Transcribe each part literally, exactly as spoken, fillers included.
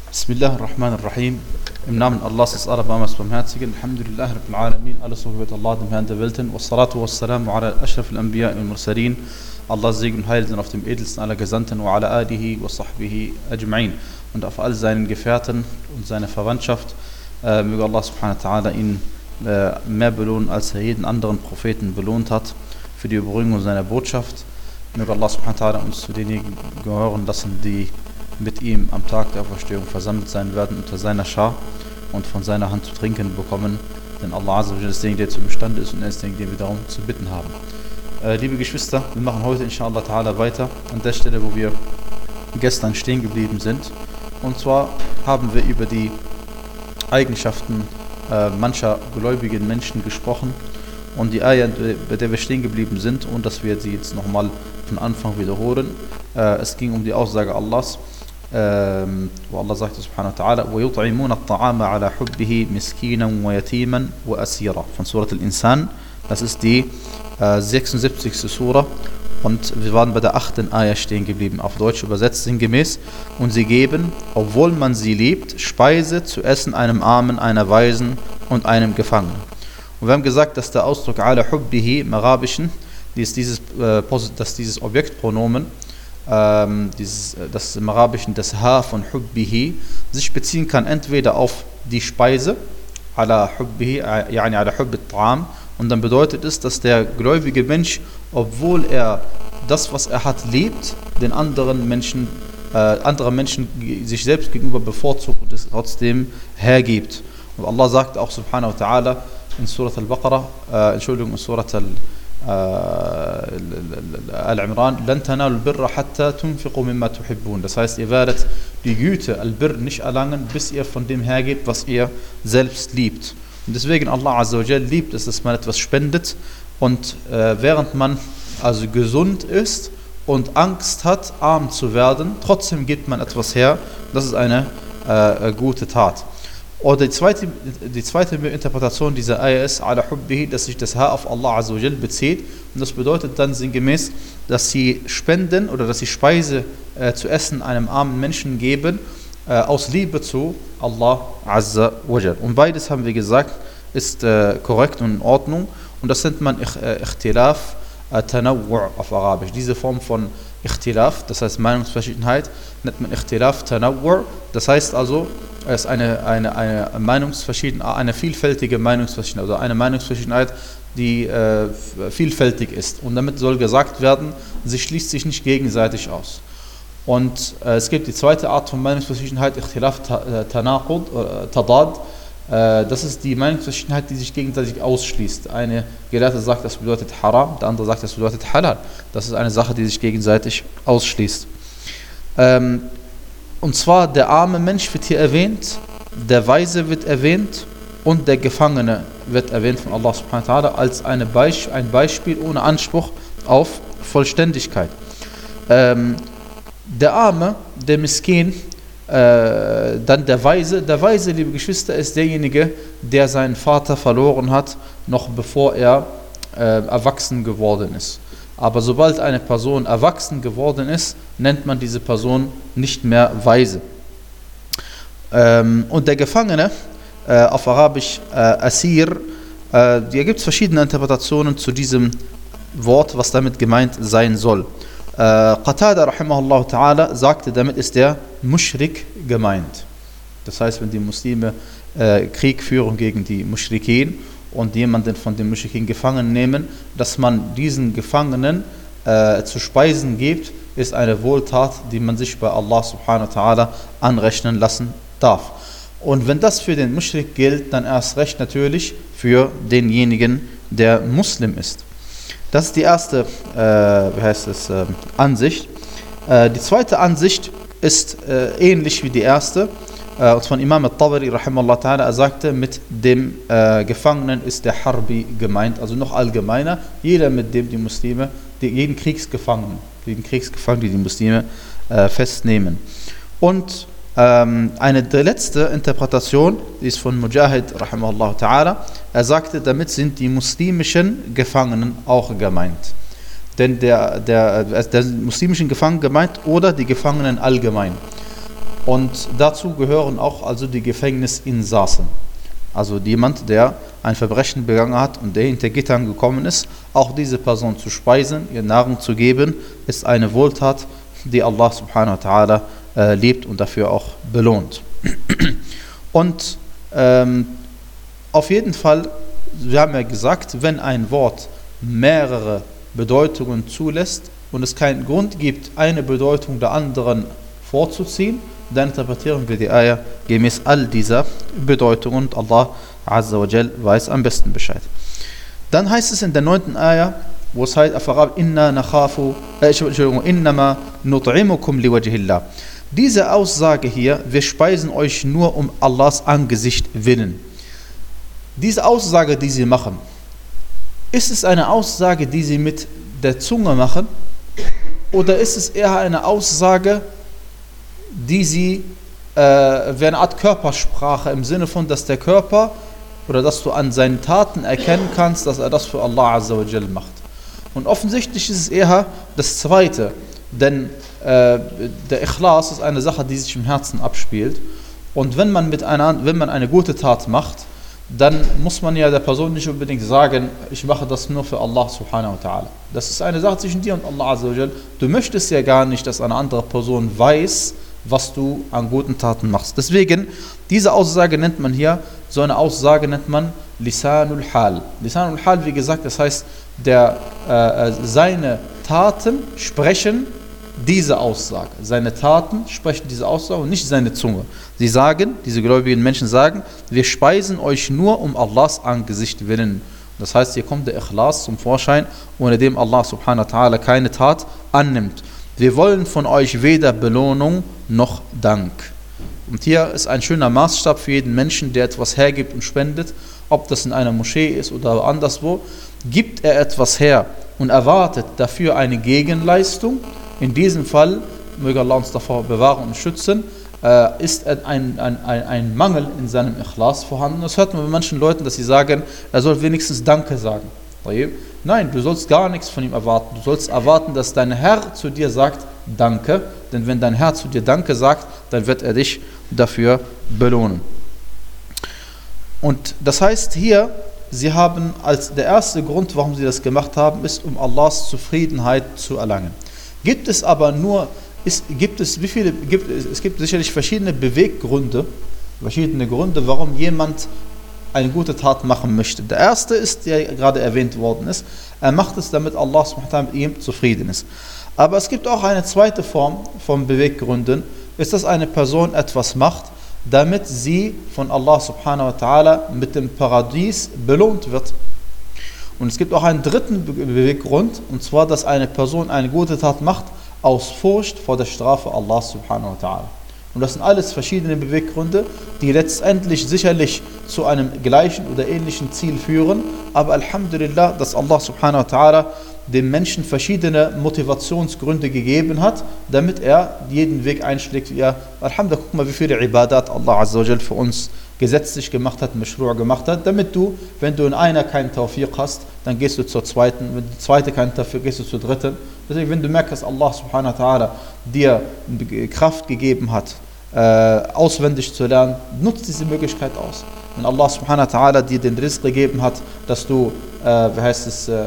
Bismillah ar-Rahman ar-Rahim. Im Namen Allahs des Allerbarmers Barmherzigen. Alhamdulillah Rabbil Alamin. Alles so wird Allah, dem Herrn der Welten. Wassalatu wassalamu ala ashraf al-Anbiya al-Mursalin. Allahs Segen und Heil sind auf dem edelsten aller Gesandten. Wa ala alihi wa sahbihi ajma'in. Und auf all seinen Gefährten und seiner Verwandtschaft. Äh, möge Allah subhanahu wa ta'ala ihn äh, mehr belohnen, als er jeden anderen Propheten belohnt hat. Für die Überbringung seiner Botschaft. Möge Allah subhanahu wa ta'ala uns zu denjenigen gehören lassen, die mit ihm am Tag der Auferstehung versammelt sein werden unter seiner Schar und von seiner Hand zu trinken bekommen. Denn Allah Azza wa Jalla ist derjenige, der zu imstande ist, und er ist derjenige, den wir darum zu bitten haben. Äh, liebe Geschwister, wir machen heute inshallah ta'ala weiter an der Stelle, wo wir gestern stehen geblieben sind. Und zwar haben wir über die Eigenschaften äh, mancher gläubigen Menschen gesprochen und die Ayah, bei der wir stehen geblieben sind, und dass wir sie jetzt nochmal von Anfang wiederholen. Äh, es ging um die Aussage Allahs, Ähm, wo Allah sagt subhanahu wa ta'ala وَيُطْعِمُونَ الطَّعَامَ عَلَى حُبِّهِ مِسْكِينًا وَيَتِيمًا وَأَسِيرًا von Surat al-Insan. Das ist die äh, sechsundsiebzigste Sura und wir waren bei der achten Ayah stehen geblieben, auf Deutsch übersetzt sinngemäß. Und sie geben, obwohl man sie liebt, Speise zu essen einem Armen, einer Waisen und einem Gefangenen. Und wir haben gesagt, dass der Ausdruck عَلَى حُبِّهِ im Arabischen, dieses, dieses, äh, dass dieses Objektpronomen, Ähm, dieses, das im Arabischen das Ha von Hubbihi sich beziehen kann entweder auf die Speise, ala Hubbihi, yani ala Hubbi Ta'am, und dann bedeutet es, dass der gläubige Mensch, obwohl er das, was er hat, liebt, den anderen Menschen, äh, anderen Menschen sich selbst gegenüber bevorzugt und es trotzdem hergibt. Und Allah sagt auch subhanahu wa ta'ala in Surat al-Baqarah, äh, Entschuldigung, in Surat al Al-Imran, لَن تَنَالُوا الْبِرَّ حَتَّى تُنْفِقُوا مِمَّا تُحِبُّونَ. Das heißt, ihr werdet die Güte, Al-Birr, nicht erlangen, bis ihr von dem hergebt, was ihr selbst liebt. Und deswegen Allah Azza wa Jalla liebt es, dass man etwas spendet, und äh, während man also gesund ist und Angst hat, arm zu werden, trotzdem gibt man etwas her. Das ist eine äh, gute Tat. Oder die zweite, die zweite Interpretation dieser Ayah ist, ala hubbihi, dass sich das Ha auf Allah Azza wa Jal bezieht. Und das bedeutet dann sinngemäß, dass sie spenden oder dass sie Speise äh, zu essen einem armen Menschen geben, äh, aus Liebe zu Allah Azza wa Jal. Und beides, haben wir gesagt, ist äh, korrekt und in Ordnung. Und das nennt man äh, Ikhtilaf äh, Tanawwu' auf Arabisch. Diese Form von Ikhtilaf, das heißt Meinungsverschiedenheit, nennt man Ikhtilaf Tanawwu'. Das heißt also, es ist eine, eine, eine, Meinungsverschiedenheit, eine vielfältige Meinungsverschiedenheit, oder eine Meinungsverschiedenheit, die äh, vielfältig ist. Und damit soll gesagt werden, sie schließt sich nicht gegenseitig aus. Und äh, es gibt die zweite Art von Meinungsverschiedenheit, Ikhtilaf Tanaqud, äh, Tadad. Äh, das ist die Meinungsverschiedenheit, die sich gegenseitig ausschließt. Eine Gelehrte sagt, das bedeutet Haram, der andere sagt, das bedeutet Halal. Das ist eine Sache, die sich gegenseitig ausschließt. Ähm, Und zwar der arme Mensch wird hier erwähnt, der Weise wird erwähnt und der Gefangene wird erwähnt von Allah subhanahu wa ta'ala als eine Beisp- ein Beispiel ohne Anspruch auf Vollständigkeit. Ähm, der Arme, der Miskin, äh, dann der Weise. Der Weise, liebe Geschwister, ist derjenige, der seinen Vater verloren hat, noch bevor er äh, erwachsen geworden ist. Aber sobald eine Person erwachsen geworden ist, nennt man diese Person nicht mehr Weise. Ähm, und der Gefangene, äh, auf Arabisch äh, Asir, äh, hier gibt es verschiedene Interpretationen zu diesem Wort, was damit gemeint sein soll. Äh, Qatada rahimahullah ta'ala sagte, damit ist der Mushrik gemeint. Das heißt, wenn die Muslime äh, Krieg führen gegen die Mushrikin und jemanden von den Mushrikin gefangen nehmen, dass man diesen Gefangenen äh, zu speisen gibt, ist eine Wohltat, die man sich bei Allah subhanahu wa ta'ala anrechnen lassen darf. Und wenn das für den Mushrik gilt, dann erst recht natürlich für denjenigen, der Muslim ist. Das ist die erste äh, wie heißt es, äh, Ansicht. Äh, die zweite Ansicht ist äh, ähnlich wie die erste. Und von Imam al-Tabari, rahimahullah ta'ala, er sagte, mit dem äh, Gefangenen ist der Harbi gemeint, also noch allgemeiner, jeder, mit dem die Muslime, die, jeden Kriegsgefangenen, jeden Kriegsgefangenen, die die Muslime äh, festnehmen. Und ähm, eine der letzte Interpretation, die ist von Mujahid, rahimahullah ta'ala, er sagte, damit sind die muslimischen Gefangenen auch gemeint. Denn der, der, der muslimischen Gefangenen gemeint oder die Gefangenen allgemein. Und dazu gehören auch also die Gefängnisinsassen. Also jemand, der ein Verbrechen begangen hat und der hinter Gittern gekommen ist, auch diese Person zu speisen, ihr Nahrung zu geben, ist eine Wohltat, die Allah subhanahu wa ta'ala äh, liebt und dafür auch belohnt. Und ähm, auf jeden Fall, wir haben ja gesagt, wenn ein Wort mehrere Bedeutungen zulässt und es keinen Grund gibt, eine Bedeutung der anderen vorzuziehen, dann interpretieren wir die Ayah gemäß all dieser Bedeutungen und Allah Azza wa Jal weiß am besten Bescheid. Dann heißt es in der neunten Ayah, wo es heißt, Inna nakhafu, äh, Entschuldigung, innama nut'imukum liwajhillah. Diese Aussage hier, wir speisen euch nur um Allahs Angesicht willen. Diese Aussage, die sie machen, ist es eine Aussage, die sie mit der Zunge machen, oder ist es eher eine Aussage, die sie äh, wie eine Art Körpersprache im Sinne von, dass der Körper oder dass du an seinen Taten erkennen kannst, dass er das für Allah Azza wa Jal macht. Und offensichtlich ist es eher das Zweite, denn äh, der Ikhlas ist eine Sache, die sich im Herzen abspielt. Und wenn man, mit einer, wenn man eine gute Tat macht, dann muss man ja der Person nicht unbedingt sagen, ich mache das nur für Allah subhanahu wa ta'ala. Das ist eine Sache zwischen dir und Allah Azza wa Jal. Du möchtest ja gar nicht, dass eine andere Person weiß, was du an guten Taten machst. Deswegen, diese Aussage nennt man hier, so eine Aussage nennt man Lisanul Hal. Lisanul Hal, wie gesagt, das heißt, der, äh, seine Taten sprechen diese Aussage. Seine Taten sprechen diese Aussage und nicht seine Zunge. Sie sagen, diese gläubigen Menschen sagen, wir speisen euch nur um Allahs Angesicht willen. Das heißt, hier kommt der Ikhlas zum Vorschein, ohne dem Allah subhanahu wa ta'ala keine Tat annimmt. Wir wollen von euch weder Belohnung noch Dank. Und hier ist ein schöner Maßstab für jeden Menschen, der etwas hergibt und spendet, ob das in einer Moschee ist oder anderswo. Gibt er etwas her und erwartet dafür eine Gegenleistung, in diesem Fall, möge Allah uns davor bewahren und schützen, äh, ist ein, ein, ein, ein Mangel in seinem Ikhlas vorhanden. Das hört man bei manchen Leuten, dass sie sagen, er soll wenigstens Danke sagen. Nein, du sollst gar nichts von ihm erwarten. Du sollst erwarten, dass dein Herr zu dir sagt, Danke. Denn wenn dein Herr zu dir Danke sagt, dann wird er dich dafür belohnen. Und das heißt hier, sie haben als der erste Grund, warum sie das gemacht haben, ist, um Allahs Zufriedenheit zu erlangen. Gibt es aber nur, ist, gibt es, wie viele, gibt, es gibt sicherlich verschiedene Beweggründe, verschiedene Gründe, warum jemand eine gute Tat machen möchte. Der erste ist, der gerade erwähnt worden ist, er macht es, damit Allah subhanahu wa ta'ala mit ihm zufrieden ist. Aber es gibt auch eine zweite Form von Beweggründen, ist, dass eine Person etwas macht, damit sie von Allah subhanahu wa ta'ala mit dem Paradies belohnt wird. Und es gibt auch einen dritten Beweggrund, und zwar, dass eine Person eine gute Tat macht, aus Furcht vor der Strafe Allah subhanahu wa ta'ala. Und das sind alles verschiedene Beweggründe, die letztendlich sicherlich zu einem gleichen oder ähnlichen Ziel führen. Aber Alhamdulillah, dass Allah subhanahu wa ta'ala dem Menschen verschiedene Motivationsgründe gegeben hat, damit er jeden Weg einschlägt. Ja, Alhamdulillah, guck mal, wie viele Ibadat Allah Azza wa Jal für uns gesetzlich gemacht hat, Mashru' gemacht hat, damit du, wenn du in einer keinen Tawfiq hast, dann gehst du zur zweiten, wenn die zweite keinen Tawfiq, gehst du zur dritten. Deswegen, wenn du merkst, dass Allah subhanahu wa ta'ala dir Kraft gegeben hat, äh, auswendig zu lernen, nutzt diese Möglichkeit aus. Wenn Allah subhanahu wa ta'ala dir den Rizq gegeben hat, dass du, äh, wie heißt es, äh,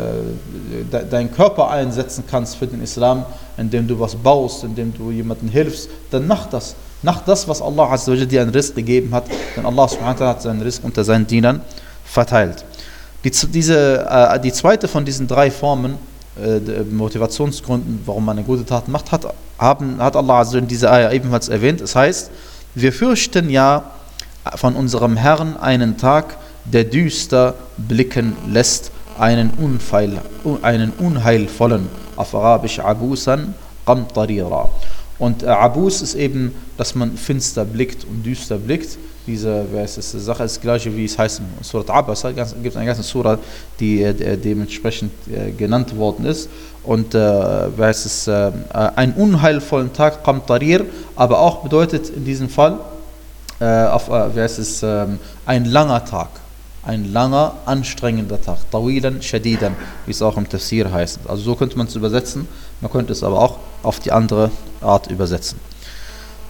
de, deinen Körper einsetzen kannst für den Islam, indem du was baust, indem du jemandem hilfst, dann mach das. Nach das, was Allah Azza wa Jalla dir einen Rizq gegeben hat, denn Allah subhanahu wa ta'ala hat seinen Rizq unter seinen Dienern verteilt. Die, diese, äh, die zweite von diesen drei Formen, äh, Motivationsgründen, warum man eine gute Tat macht, hat, haben, hat Allah Azza wa Jalla in dieser Ayah ebenfalls erwähnt. Es heißt, wir fürchten ja von unserem Herrn einen Tag, der düster blicken lässt, einen, Unfeil, einen unheilvollen, auf Arabisch Abusan Qamtarira. Und äh, Abus ist eben, dass man finster blickt und düster blickt. Diese wer ist das, Sache ist das gleiche, wie es heißt in Surat Abasa. Es gibt eine ganze Surah, die äh, dementsprechend äh, genannt worden ist. Und äh, wer ist es, äh, einen unheilvollen Tag, Qamtarir, aber auch bedeutet in diesem Fall, äh, auf, äh, wer ist es, äh, ein langer Tag. Ein langer, anstrengender Tag. Tawilan, shadidan, wie es auch im Tafsir heißt. Also so könnte man es übersetzen. Man könnte es aber auch auf die andere Art übersetzen.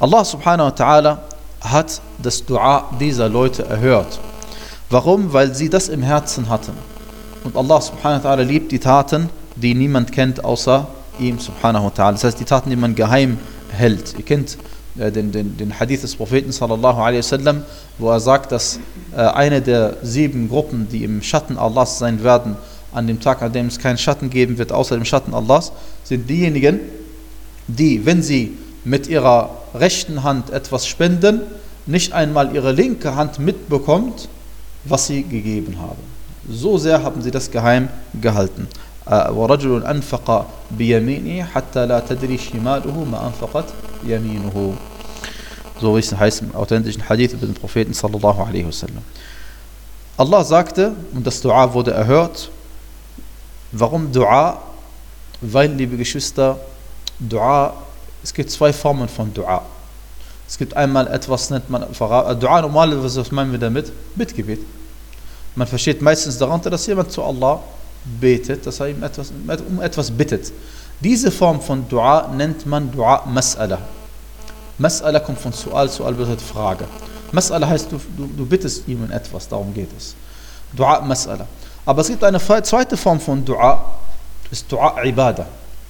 Allah subhanahu wa ta'ala hat das Dua dieser Leute erhört. Warum? Weil sie das im Herzen hatten. Und Allah subhanahu wa ta'ala liebt die Taten, die niemand kennt außer ihm subhanahu wa ta'ala. Das heißt, die Taten, die man geheim hält. Ihr kennt äh, den, den, den Hadith des Propheten sallallahu alaihi wasallam, wo er sagt, dass äh, eine der sieben Gruppen, die im Schatten Allahs sein werden, an dem Tag, an dem es keinen Schatten geben wird, außer dem Schatten Allahs, sind diejenigen, die, wenn sie mit ihrer rechten Hand etwas spenden, nicht einmal ihre linke Hand mitbekommt, was sie gegeben haben. So sehr haben sie das geheim gehalten. وَرَجُلٌ أَنْفَقَ بِيَمِينِهِ حَتَّى لَا تَدْرِي شِمَالُهُ مَا أَنْفَقَتْ يَمِينُهُ. So wie es heißt im authentischen Hadith über den Propheten sallallahu alaihi wasallam. Allah sagte, und das Dua wurde erhört. Warum Dua? Weil, liebe Geschwister, Dua, es gibt zwei Formen von Dua. Es gibt einmal etwas, nennt man Dua, normalerweise, was meinen wir damit? Bittgebet. Man versteht meistens darunter, dass jemand zu Allah betet, dass er ihm etwas, um etwas bittet. Diese Form von Dua nennt man Dua Mas'ala. Mas'ala kommt von Su'al, Su'al bedeutet Frage. Mas'ala heißt, du, du, du bittest ihm etwas, darum geht es. Dua Mas'ala. Aber es gibt eine zweite Form von Dua, das ist Dua Ibadah.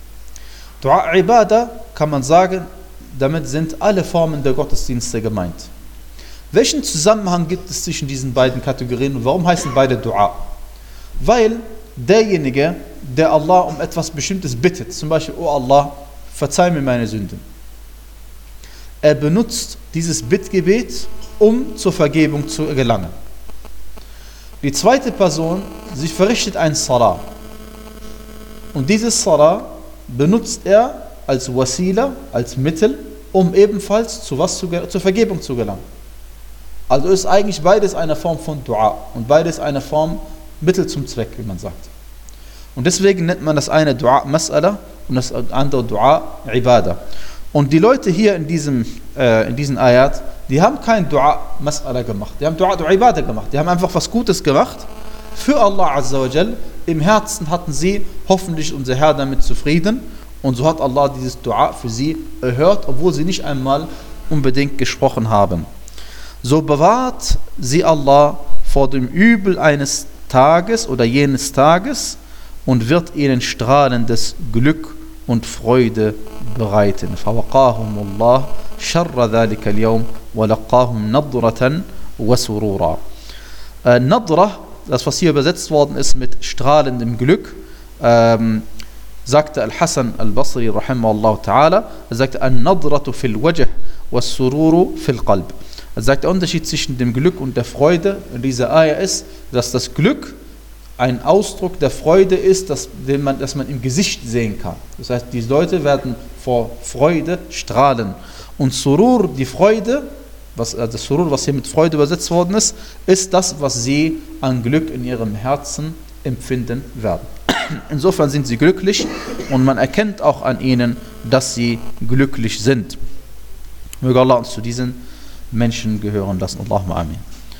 Dua Ibadah kann man sagen, damit sind alle Formen der Gottesdienste gemeint. Welchen Zusammenhang gibt es zwischen diesen beiden Kategorien und warum heißen beide Dua? Weil derjenige, der Allah um etwas Bestimmtes bittet, zum Beispiel, oh Allah, verzeih mir meine Sünden. Er benutzt dieses Bittgebet, um zur Vergebung zu gelangen. Die zweite Person, sie verrichtet ein Salah. Und dieses Salah benutzt er als Wasila, als Mittel, um ebenfalls zu was zu, zur Vergebung zu gelangen. Also ist eigentlich beides eine Form von Dua und beides eine Form Mittel zum Zweck, wie man sagt. Und deswegen nennt man das eine Dua Mas'ala und das andere Dua Ibadah. Und die Leute hier in diesem äh, in diesen Ayat, die haben kein Dua Mas'ala gemacht, die haben Dua Ibadah gemacht, die haben einfach was Gutes gemacht für Allah Azza wa Jal. Im Herzen hatten sie hoffentlich unser Herr damit zufrieden und so hat Allah dieses Dua für sie erhört, obwohl sie nicht einmal unbedingt gesprochen haben. So bewahrt sie Allah vor dem Übel eines Tages oder jenes Tages und wird ihnen strahlendes Glück und Freude bereiten. فَوَقَاهُمُ اللَّهُ شَرَّ ذَلِكَ الْيَوْمِ وَلَقَّاهُمْ نَضْرَةً وَسُرُورًا. Äh, Nadra, das was hier übersetzt worden ist mit strahlendem Glück, ähm, sagte Al-Hasan Al-Basri rahimahullah ta'ala, er sagte, An-Nadratu fil wajh was-sururu fil qalb. Er sagt, der Unterschied zwischen dem Glück und der Freude in dieser Ayah ist, dass das Glück ein Ausdruck der Freude ist, dass, den man, dass man im Gesicht sehen kann. Das heißt, die Leute werden vor Freude strahlen. Und Surur, die Freude, was, also das Surur, was hier mit Freude übersetzt worden ist, ist das, was sie an Glück in ihrem Herzen empfinden werden. Insofern sind sie glücklich und man erkennt auch an ihnen, dass sie glücklich sind. Möge Allah uns zu diesen Menschen gehören lassen. Allahumma amin.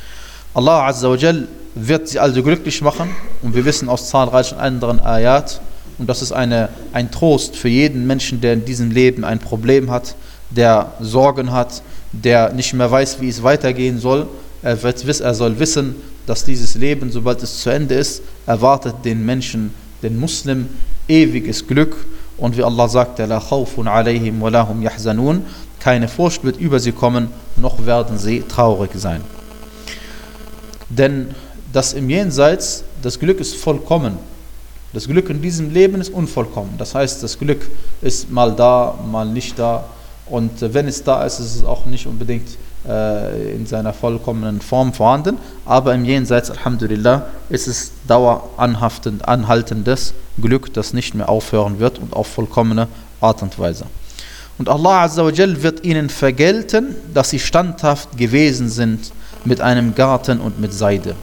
Allah Azza wa Jal wird sie also glücklich machen und wir wissen aus zahlreichen anderen Ayat, und das ist eine, ein Trost für jeden Menschen, der in diesem Leben ein Problem hat, der Sorgen hat, der nicht mehr weiß, wie es weitergehen soll. Er, wird, er soll wissen, dass dieses Leben, sobald es zu Ende ist, erwartet den Menschen, den Muslim, ewiges Glück. Und wie Allah sagt, La khawfun alayhim wa lahum yahzanun, keine Furcht wird über sie kommen, noch werden sie traurig sein. Denn das im Jenseits, das Glück ist vollkommen. Das Glück in diesem Leben ist unvollkommen. Das heißt, das Glück ist mal da, mal nicht da. Und wenn es da ist, ist es auch nicht unbedingt äh, in seiner vollkommenen Form vorhanden. Aber im Jenseits, Alhamdulillah, ist es daueranhaftend, anhaltendes Glück, das nicht mehr aufhören wird und auf vollkommene Art und Weise. Und Allah Azza wa Jal wird ihnen vergelten, dass sie standhaft gewesen sind mit einem Garten und mit Seide.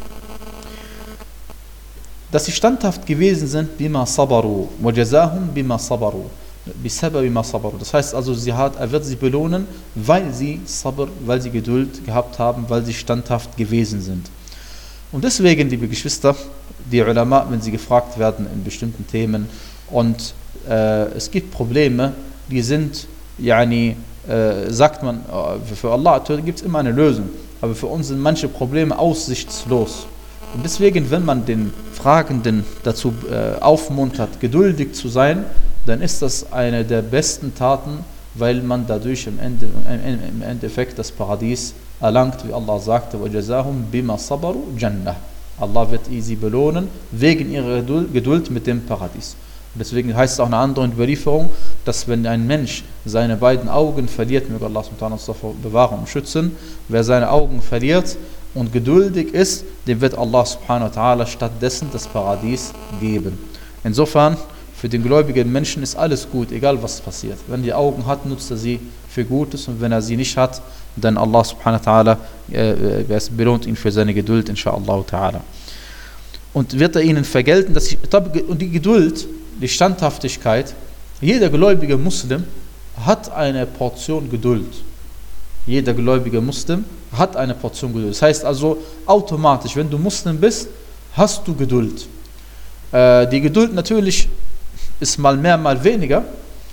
Dass sie standhaft gewesen sind, bima sabaru, wa jazahum bima sabaru, bisaba bima sabaru. Das heißt also, sie hat, er wird sie belohnen, weil sie Sabr, weil sie Geduld gehabt haben, weil sie standhaft gewesen sind. Und deswegen, liebe Geschwister, die Ulama, wenn sie gefragt werden in bestimmten Themen und äh, es gibt Probleme, die sind yani, äh, sagt man, äh, für Allah gibt es immer eine Lösung. Aber für uns sind manche Probleme aussichtslos. Und deswegen, wenn man den Fragenden dazu äh, aufmuntert, geduldig zu sein, dann ist das eine der besten Taten, weil man dadurch im, Ende, im Endeffekt das Paradies erlangt, wie Allah sagte, وَجَزَاهُمْ بِمَا صَبَرُوا جَنَّةً. Allah wird sie belohnen wegen ihrer Geduld mit dem Paradies. Und deswegen heißt es auch in einer anderen Überlieferung, dass wenn ein Mensch seine beiden Augen verliert, möge Allah uns davor bewahren und schützen, wer seine Augen verliert und geduldig ist, dem wird Allah subhanahu wa ta'ala stattdessen das Paradies geben. Insofern, für den gläubigen Menschen ist alles gut, egal was passiert. Wenn er die Augen hat, nutzt er sie für Gutes, und wenn er sie nicht hat, dann Allah subhanahu wa ta'ala äh, belohnt ihn für seine Geduld, inshallah ta'ala. Und wird er ihnen vergelten, dass ich, und die Geduld, die Standhaftigkeit, jeder gläubige Muslim hat eine Portion Geduld. Jeder gläubige Muslim hat eine Portion Geduld. Das heißt also automatisch, wenn du Muslim bist, hast du Geduld. Äh, die Geduld natürlich ist mal mehr, mal weniger.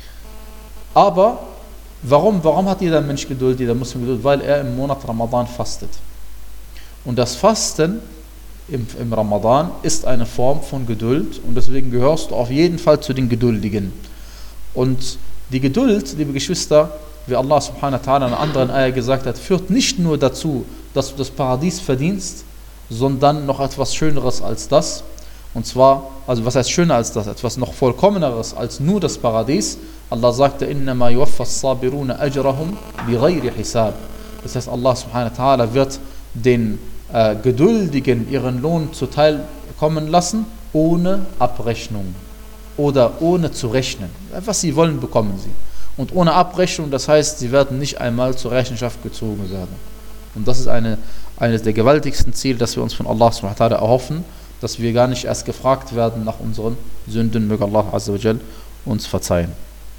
Aber warum, warum hat jeder Mensch Geduld, jeder Muslim Geduld? Weil er im Monat Ramadan fastet. Und das Fasten im, im Ramadan ist eine Form von Geduld, und deswegen gehörst du auf jeden Fall zu den Geduldigen. Und die Geduld, liebe Geschwister, wie Allah subhanahu wa ta'ala in einer anderen Ayah gesagt hat, führt nicht nur dazu, dass du das Paradies verdienst, sondern noch etwas Schöneres als das. Und zwar, also was heißt schöner als das? Etwas noch vollkommeneres als nur das Paradies. Allah sagte, innama yuwaffas sabiruna ajrahum bighayri hisab. Das heißt, Allah subhanahu wa ta'ala wird den äh, Geduldigen ihren Lohn zuteil kommen lassen, ohne Abrechnung oder ohne zu rechnen. Was sie wollen, bekommen sie. Und ohne Abrechnung, das heißt, sie werden nicht einmal zur Rechenschaft gezogen werden. Und das ist eine, eines der gewaltigsten Ziele, das wir uns von Allah subhanahu wa ta'ala erhoffen, dass wir gar nicht erst gefragt werden nach unseren Sünden, möge Allah azza wa jal uns verzeihen.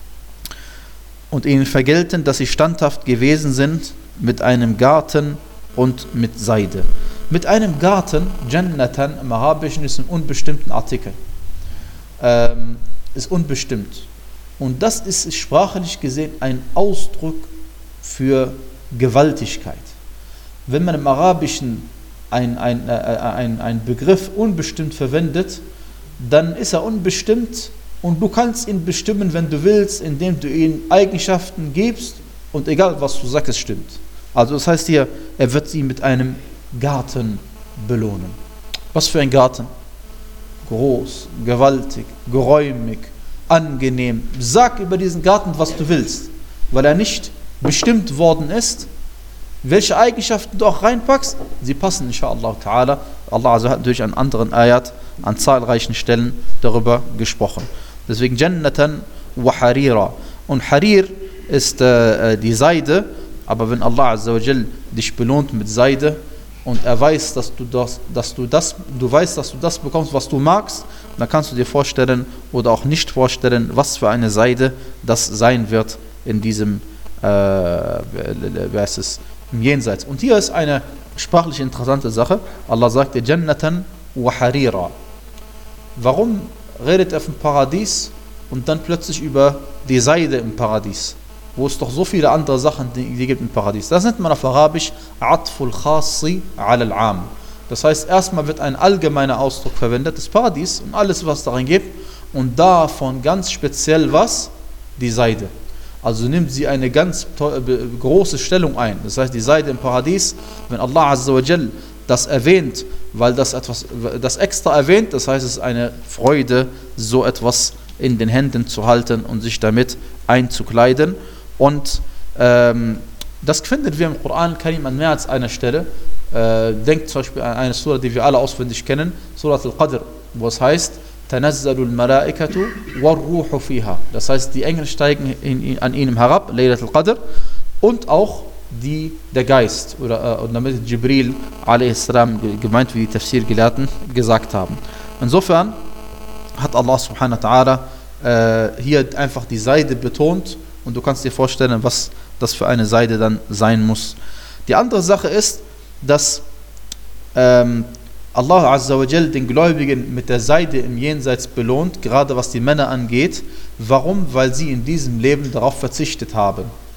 Und ihnen vergelten, dass sie standhaft gewesen sind mit einem Garten und mit Seide. Mit einem Garten, Jannatan im Arabischen, ist ein unbestimmten Artikel. Ähm, ist unbestimmt. Und das ist sprachlich gesehen ein Ausdruck für Gewaltigkeit. Wenn man im Arabischen ein, ein, ein, ein Begriff unbestimmt verwendet, dann ist er unbestimmt, und du kannst ihn bestimmen, wenn du willst, indem du ihm Eigenschaften gibst, und egal was du sagst, es stimmt. Also das heißt hier, er wird sie mit einem Garten belohnen. Was für ein Garten? Groß, gewaltig, geräumig, angenehm. Sag über diesen Garten, was du willst, weil er nicht bestimmt worden ist. Welche Eigenschaften du auch reinpackst, sie passen inshallah ta'ala. Allah also hat durch einen anderen Ayat an zahlreichen Stellen darüber gesprochen. Deswegen Jannatan wa Harira. Und Harir ist äh, die Seide, aber wenn Allah azza wa jal dich belohnt mit Seide und er weiß, dass du das, dass du das, du weißt, dass du das bekommst, was du magst, dann kannst du dir vorstellen oder auch nicht vorstellen, was für eine Seide das sein wird in diesem äh, wie heißt es, im Jenseits. Und hier ist eine sprachlich interessante Sache. Allah sagt, Jannatan wa Harira. Warum redet er vom Paradies und dann plötzlich über die Seide im Paradies, wo es doch so viele andere Sachen die, die gibt im Paradies? Das nennt man auf Arabisch Atful Khasi al al-Am. Das heißt, erstmal wird ein allgemeiner Ausdruck verwendet, das Paradies und alles, was darin gibt, und davon ganz speziell was? Die Seide. Also nimmt sie eine ganz große Stellung ein. Das heißt, die Seide im Paradies, wenn Allah azza wa jal das erwähnt, weil das etwas, das extra erwähnt, das heißt, es ist eine Freude, so etwas in den Händen zu halten und sich damit einzukleiden. Und ähm, das finden wir im Koran Karim an mehr als einer Stelle. Äh, denkt zum Beispiel an eine Surah, die wir alle auswendig kennen, Surah Al-Qadr, wo es heißt, تنزل الملائكة والروح فيها. Das heißt, die Engel steigen in, in, an ihnen herab, Laylat al-Qadr, und auch die, der Geist, oder äh, damit Jibril a.s. gemeint, wie die Tafsir-Gelehrten gesagt haben. Insofern hat Allah subhanahu wa ta'ala äh, hier einfach die Seide betont, und du kannst dir vorstellen, was das für eine Seide dann sein muss. Die andere Sache ist, dass ähm, Allah azza wa jal den Gläubigen mit der Seide im Jenseits belohnt, gerade was die Männer angeht. Warum? Weil sie in diesem Leben darauf verzichtet haben.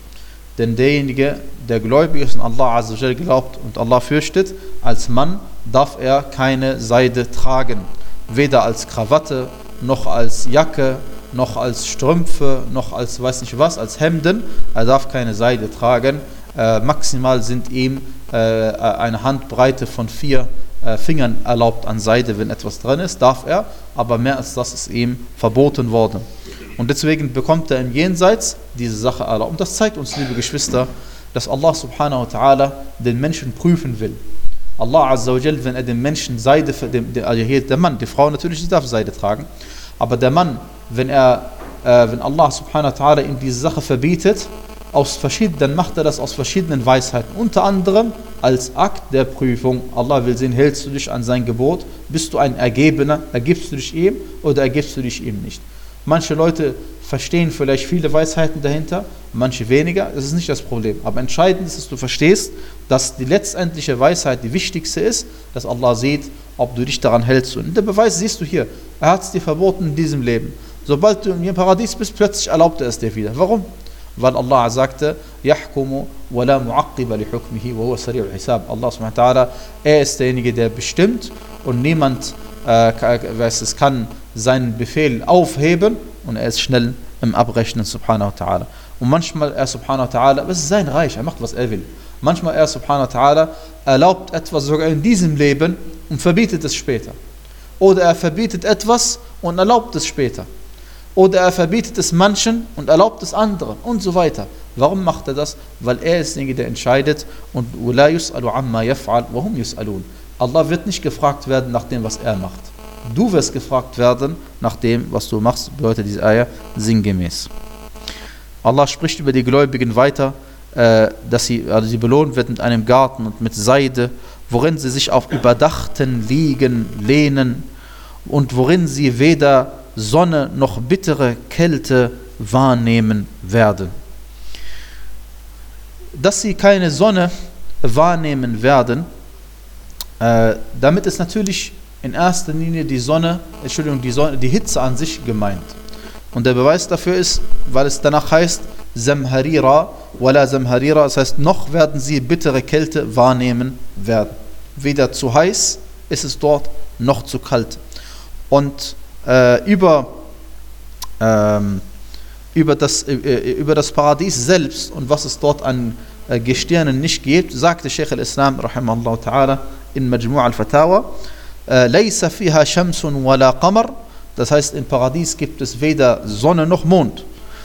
Denn derjenige, der gläubig ist und Allah Azza wa Jal glaubt und Allah fürchtet, als Mann darf er keine Seide tragen. Weder als Krawatte, noch als Jacke, noch als Strümpfe, noch als weiß nicht was, als Hemden. Er darf keine Seide tragen. Äh, maximal sind ihm äh, eine Handbreite von vier äh, Fingern erlaubt an Seide, wenn etwas drin ist, darf er, aber mehr als das ist ihm verboten worden. Und deswegen bekommt er im Jenseits diese Sache erlaubt. Und das zeigt uns, liebe Geschwister, dass Allah subhanahu wa ta'ala den Menschen prüfen will. Allah Azza wa Jal, wenn er den Menschen Seide, also hier der Mann, die Frau natürlich, die darf Seide tragen, aber der Mann, wenn er, äh, wenn Allah subhanahu wa ta'ala ihm diese Sache verbietet, aus verschiedenen, dann macht er das aus verschiedenen Weisheiten, unter anderem als Akt der Prüfung. Allah will sehen, hältst du dich an sein Gebot, bist du ein Ergebener, ergibst du dich ihm oder ergibst du dich ihm nicht. Manche Leute verstehen vielleicht viele Weisheiten dahinter, manche weniger, das ist nicht das Problem. Aber entscheidend ist, dass du verstehst, dass die letztendliche Weisheit die wichtigste ist, dass Allah sieht, ob du dich daran hältst. Und der Beweis siehst du hier, er hat es dir verboten in diesem Leben. Sobald du im Paradies bist, plötzlich erlaubt er es dir wieder. Warum? Weil Allah sagte, يَحْكُمُ وَلَا مُعَقِّبَ لِحُكْمِهِ وَهُوَ سَرِيعُ الْحِسَابِ. Allah subhanahu wa ta'ala, er ist derjenige, der bestimmt und niemand äh, weiß, es kann seinen Befehl aufheben und er ist schnell im Abrechnen subhanahu wa ta'ala. Und manchmal er subhanahu wa ta'ala, das ist sein Reich, er macht was er will. Manchmal er subhanahu wa ta'ala erlaubt etwas sogar in diesem Leben und verbietet es später. Oder er verbietet etwas und erlaubt es später. Oder er verbietet es manchen und erlaubt es anderen und so weiter. Warum macht er das? Weil er ist derjenige, der entscheidet und وَلَا يُسْأَلُ عَمَّا يَفْعَلْ وَهُمْ يُسْأَلُونَ. Allah wird nicht gefragt werden nach dem, was er macht. Du wirst gefragt werden nach dem, was du machst, bedeutet diese Eier sinngemäß. Allah spricht über die Gläubigen weiter, äh, dass sie, also sie belohnt wird mit einem Garten und mit Seide, worin sie sich auf überdachten Liegen lehnen und worin sie weder Sonne noch bittere Kälte wahrnehmen werden. Dass sie keine Sonne wahrnehmen werden, äh, damit ist natürlich in erster Linie die Sonne, Entschuldigung, die Sonne, die Hitze an sich gemeint. Und der Beweis dafür ist, weil es danach heißt, Zamharira, wala Zamharira, das heißt, noch werden sie bittere Kälte wahrnehmen werden. Weder zu heiß ist es dort, noch zu kalt. Und äh, über, ähm, über, das, äh, über das Paradies selbst und was es dort an äh, Gestirnen nicht gibt, sagte Sheikh al-Islam, rahimahullah ta'ala, in Majmu' al-Fatawa, Laysa fiha shamsun wala qamar, das heißt, im Paradies gibt es weder Sonne noch Mond.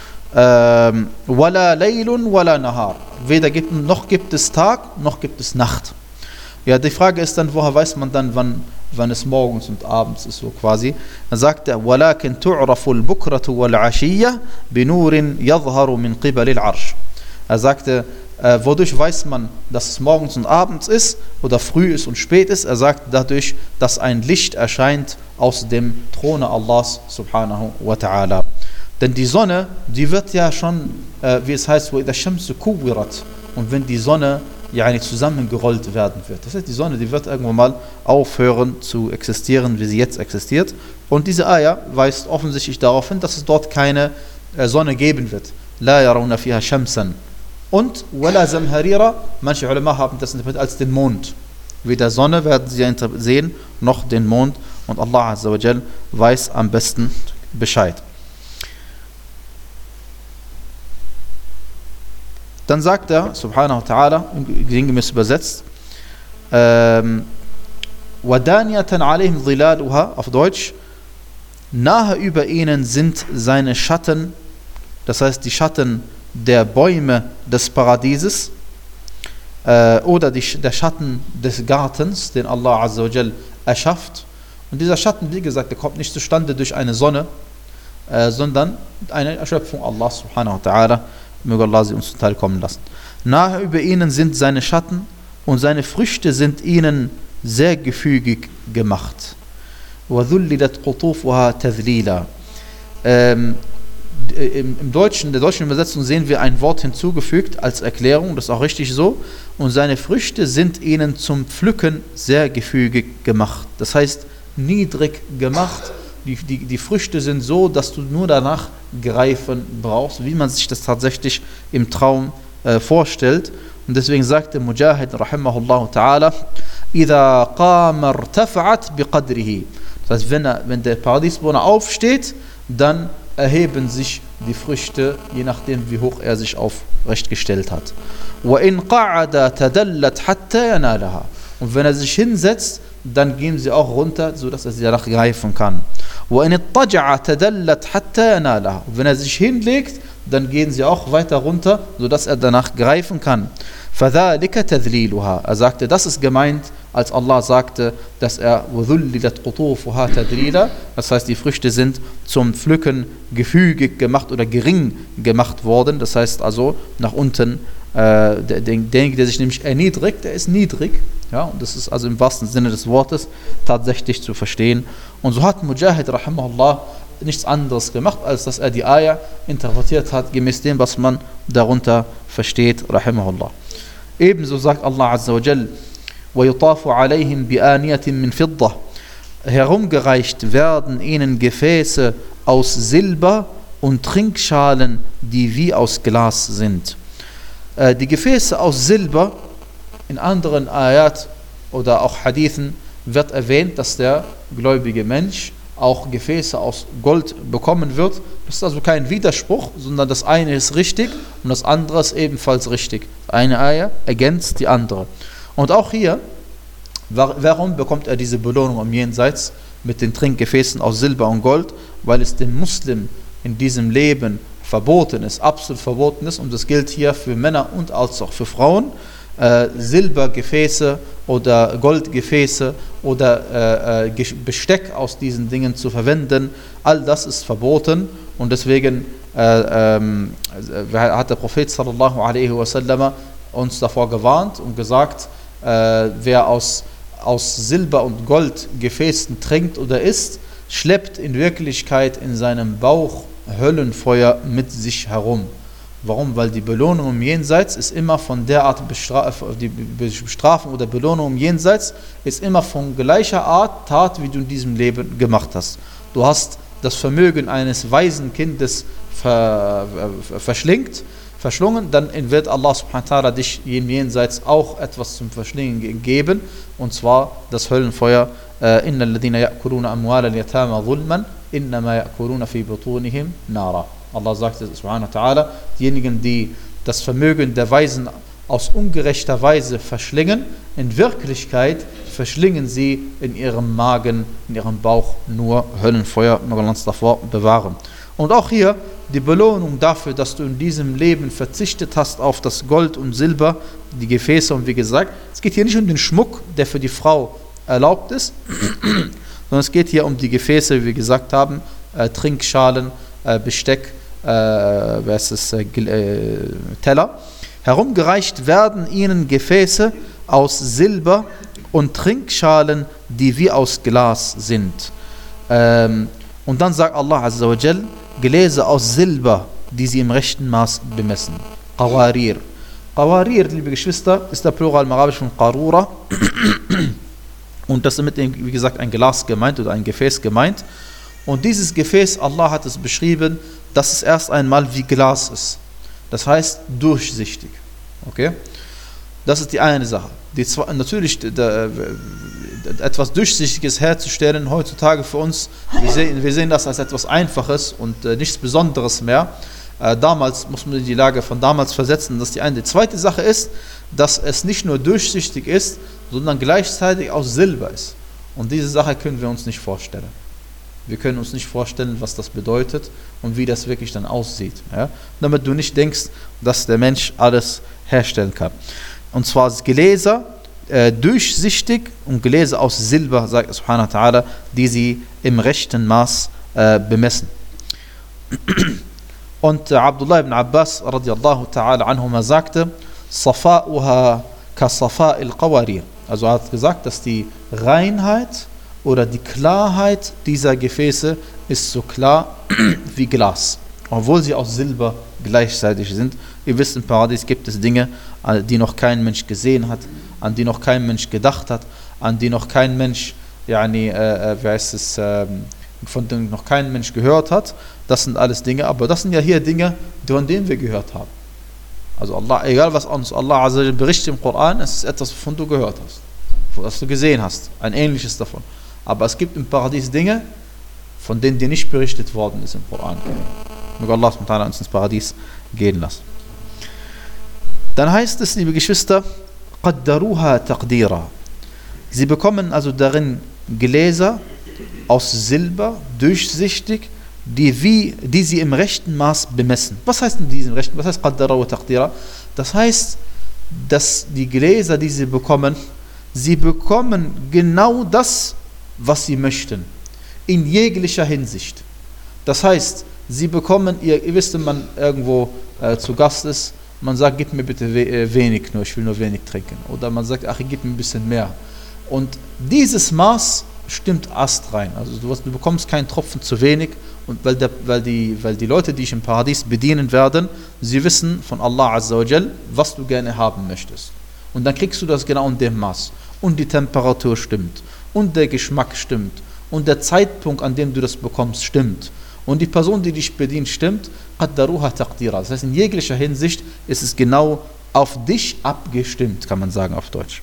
Wala laylun wala nahar, weder gibt, noch gibt es Tag, noch gibt es Nacht. Ja, die Frage ist dann, woher weiß man dann, wann, wann es morgens und abends ist, so quasi. Dann sagt er, walakin tu'rafu al-bukratu wal-ashiyya binurin yadhharu min qibali al-arsh. Er sagte, Äh, wodurch weiß man, dass es morgens und abends ist oder früh ist und spät ist? Er sagt dadurch, dass ein Licht erscheint aus dem Throne Allahs subhanahu wa ta'ala. Denn die Sonne, die wird ja schon, äh, wie es heißt, وَإِذَا الشَّمْسُ كُوِّرَتْ. Und wenn die Sonne yani, zusammengerollt werden wird. Das heißt, die Sonne, die wird irgendwann mal aufhören zu existieren, wie sie jetzt existiert. Und diese Ayah weist offensichtlich darauf hin, dass es dort keine äh, Sonne geben wird. لَا يَرَوْنَ فِيهَا شَمْسًا. Und wala zamharira, manche Ulama haben das interpretiert als den Mond. Weder Sonne werden sie sehen, noch den Mond. Und Allah Azza wa Jal weiß am besten Bescheid. Dann sagt er, subhanahu wa ta'ala, sinngemäß übersetzt, ähm, wadaniyatan alayhim dhilaluha, auf Deutsch, nahe über ihnen sind seine Schatten, das heißt die Schatten der Bäume des Paradieses äh, oder die, der Schatten des Gartens, den Allah Azza wa Jal erschafft. Und dieser Schatten, wie gesagt, der kommt nicht zustande durch eine Sonne, äh, sondern eine Erschöpfung Allah subhanahu wa ta'ala. Möge Allah sie uns zuteil kommen lassen. Nahe über ihnen sind seine Schatten und seine Früchte sind ihnen sehr gefügig gemacht. وَذُلِّلَتْ قُطُوفُهَا تَذْلِيلًا. Ähm, Im, im Deutschen, der deutschen Übersetzung sehen wir ein Wort hinzugefügt als Erklärung, das ist auch richtig so. Und seine Früchte sind ihnen zum Pflücken sehr gefügig gemacht. Das heißt, niedrig gemacht. Die, die, die Früchte sind so, dass du nur danach greifen brauchst, wie man sich das tatsächlich im Traum äh, vorstellt. Und deswegen sagte Mujahid rahimahullah ta'ala, إِذَا قَامَ ارْتَفَعَتْ بِقَدْرِهِ. Das heißt, wenn, er, wenn der Paradiesbewohner aufsteht, dann erheben sich die Früchte, je nachdem wie hoch er sich aufrecht gestellt hat. وَإِنْ قَعَدَ تَدَلَّتْ حَتَّى يَنَالَهَا. Und wenn er sich hinsetzt, dann gehen sie auch runter, sodass er sie danach greifen kann. وَإِنِ اضْطَجَعَ تَدَلَّتْ حَتَّى يَنَالَهَا. Und wenn er sich hinlegt, dann gehen sie auch weiter runter, sodass er danach greifen kann. فَذَلِكَ تَذْلِيلُهَا. Er sagte, das ist gemeint, als Allah sagte, dass er وَذُلِّلَتْ قُطُوفُهَا تَذْلِيلًا. Das heißt, die Früchte sind zum Pflücken gefügig gemacht oder gering gemacht worden. Das heißt also, nach unten, äh, derjenige, der sich nämlich erniedrigt, der ist niedrig. Ja, und das ist also im wahrsten Sinne des Wortes tatsächlich zu verstehen. Und so hat Mujahid rahimahullah nichts anderes gemacht, als dass er die Ayah interpretiert hat, gemäß dem, was man darunter versteht, rahimahullah. Ebenso sagt Allah Azza wa Jal, وَيُطَافُ عَلَيْهِمْ بِآنِيَةٍ مِّن فِضَّةٍ. Herumgereicht werden ihnen Gefäße aus Silber und Trinkschalen, die wie aus Glas sind. Äh, die Gefäße aus Silber, in anderen Ayat oder auch Hadithen wird erwähnt, dass der gläubige Mensch auch Gefäße aus Gold bekommen wird. Das ist also kein Widerspruch, sondern das eine ist richtig und das andere ist ebenfalls richtig. Eine Ayah ergänzt die andere. Und auch hier, warum bekommt er diese Belohnung am Jenseits mit den Trinkgefäßen aus Silber und Gold? Weil es dem Muslim in diesem Leben verboten ist, absolut verboten ist, und das gilt hier für Männer und als auch für Frauen, äh, Silbergefäße oder Goldgefäße oder äh, äh, Besteck aus diesen Dingen zu verwenden. All das ist verboten, und deswegen äh, ähm, hat der Prophet sallallahu alaihi wasallam uns davor gewarnt und gesagt, äh, wer aus, aus Silber- und Goldgefäßen trinkt oder isst, schleppt in Wirklichkeit in seinem Bauch Höllenfeuer mit sich herum. Warum? Weil die Belohnung im Jenseits ist immer von der Art Bestrafung, die Bestrafung oder Belohnung im Jenseits ist immer von gleicher Art Tat, wie du in diesem Leben gemacht hast. Du hast das Vermögen eines weisen Kindes ver, ver, verschlingt, verschlungen, dann wird Allah subhanahu wa ta'ala dich im Jenseits auch etwas zum Verschlingen geben, und zwar das Höllenfeuer. Inna alladhina ya'kuluna amwala al-yatama zulman innama ya'kuluna fi butunihim nara. Allah sagt subhanahu wa ta'ala, diejenigen, die das Vermögen der Weisen aus ungerechter Weise verschlingen, in Wirklichkeit verschlingen sie in ihrem Magen, in ihrem Bauch nur Höllenfeuer, möge Allah uns davor bewahren. Und auch hier die Belohnung dafür, dass du in diesem Leben verzichtet hast auf das Gold und Silber, die Gefäße, und wie gesagt, es geht hier nicht um den Schmuck, der für die Frau erlaubt ist, sondern es geht hier um die Gefäße, wie wir gesagt haben, äh, Trinkschalen, äh, Besteck, äh, was ist, äh, äh, Teller. Herumgereicht werden ihnen Gefäße aus Silber und Trinkschalen, die wie aus Glas sind. Ähm, und dann sagt Allah Azza wa Jal, Gläser aus Silber, die sie im rechten Maß bemessen. Qawarir. Qawarir, liebe Geschwister, ist der Plural im Arabischen von Qarura. Und das ist mit dem, wie gesagt, ein Glas gemeint oder ein Gefäß gemeint. Und dieses Gefäß, Allah hat es beschrieben, dass es erst einmal wie Glas ist. Das heißt durchsichtig. Okay? Das ist die eine Sache. Die zwei, natürlich, der, etwas Durchsichtiges herzustellen, heutzutage für uns, wir sehen, wir sehen das als etwas Einfaches und äh, nichts Besonderes mehr. Äh, damals muss man die Lage von damals versetzen, das ist die eine. Die zweite Sache ist, dass es nicht nur durchsichtig ist, sondern gleichzeitig aus Silber ist. Und diese Sache können wir uns nicht vorstellen. Wir können uns nicht vorstellen, was das bedeutet und wie das wirklich dann aussieht. Ja? Damit du nicht denkst, dass der Mensch alles herstellen kann. Und zwar Gläser, äh, durchsichtig, und Gläser aus Silber, sagt subhanahu wa ta'ala, die sie im rechten Maß äh, bemessen. Und äh, Abdullah ibn Abbas radiallahu ta'ala anhuma sagte, Safa'uha ka Safa'il Qawarir. Also er hat gesagt, dass die Reinheit oder die Klarheit dieser Gefäße ist so klar wie Glas, obwohl sie aus Silber gleichzeitig sind. Ihr wisst, im Paradies gibt es Dinge, die noch kein Mensch gesehen hat, an die noch kein Mensch gedacht hat, an die noch kein Mensch, yani, äh, wie heißt es, äh, von denen noch kein Mensch gehört hat. Das sind alles Dinge, aber das sind ja hier Dinge, von denen wir gehört haben. Also Allah, egal was uns Allah Azza wa Jal berichtet im Koran, es ist etwas, wovon du gehört hast, was du gesehen hast, ein ähnliches davon. Aber es gibt im Paradies Dinge, von denen dir nicht berichtet worden ist im Koran. Möge Allah subhanahu wa ta'ala uns ins Paradies gehen lassen. Dann heißt es, liebe Geschwister, قَدَّرُوهَا تَقْدِيرًا. Sie bekommen also darin Gläser aus Silber, durchsichtig, die, wie, die sie im rechten Maß bemessen. Was heißt in diesem rechten? Was heißt قَدَّرُوهَا تَقْدِيرًا? Das heißt, dass die Gläser, die sie bekommen, sie bekommen genau das, was sie möchten, in jeglicher Hinsicht. Das heißt, sie bekommen, ihr, ihr wisst, wenn man irgendwo äh, zu Gast ist, man sagt, gib mir bitte we äh, wenig nur, ich will nur wenig trinken. Oder man sagt, ach, gib mir ein bisschen mehr. Und dieses Maß stimmt astrein. Also du, du bekommst keinen Tropfen zu wenig, und weil, der, weil, die, weil die Leute, die dich im Paradies bedienen werden, sie wissen von Allah Azza wa Jal, was du gerne haben möchtest. Und dann kriegst du das genau in dem Maß. Und die Temperatur stimmt. Und der Geschmack stimmt. Und der Zeitpunkt, an dem du das bekommst, stimmt. Und die Person, die dich bedient, stimmt. قَدَّرُوهَا تَقْدِيرًا. Das heißt, in jeglicher Hinsicht ist es genau auf dich abgestimmt, kann man sagen auf Deutsch.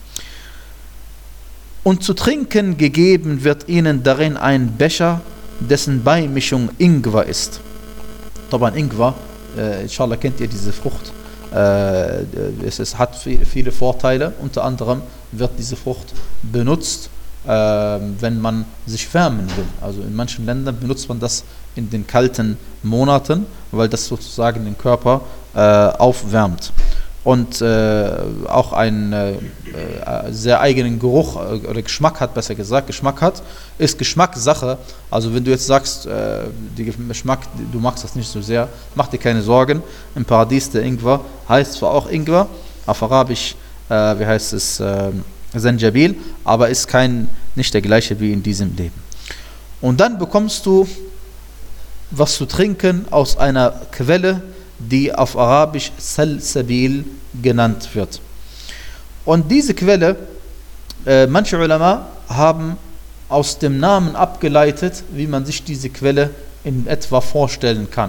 Und zu trinken gegeben wird ihnen darin ein Becher, dessen Beimischung Ingwer ist. Taban Ingwer, äh, inshallah kennt ihr diese Frucht. Äh, es, es hat viele Vorteile. Unter anderem wird diese Frucht benutzt, äh, wenn man sich wärmen will. Also in manchen Ländern benutzt man das in den kalten Monaten, weil das sozusagen den Körper äh, aufwärmt. Und äh, auch einen äh, sehr eigenen Geruch äh, oder Geschmack hat, besser gesagt, Geschmack hat, ist Geschmackssache. Also wenn du jetzt sagst, äh, die Geschmack, du magst das nicht so sehr, mach dir keine Sorgen. Im Paradies der Ingwer heißt zwar auch Ingwer, auf Arabisch, äh, wie heißt es, äh, Zanjabil, aber ist kein, nicht der gleiche wie in diesem Leben. Und dann bekommst du was zu trinken aus einer Quelle, die auf Arabisch Salsabil genannt wird. Und diese Quelle, äh, manche Ulama haben aus dem Namen abgeleitet, wie man sich diese Quelle in etwa vorstellen kann.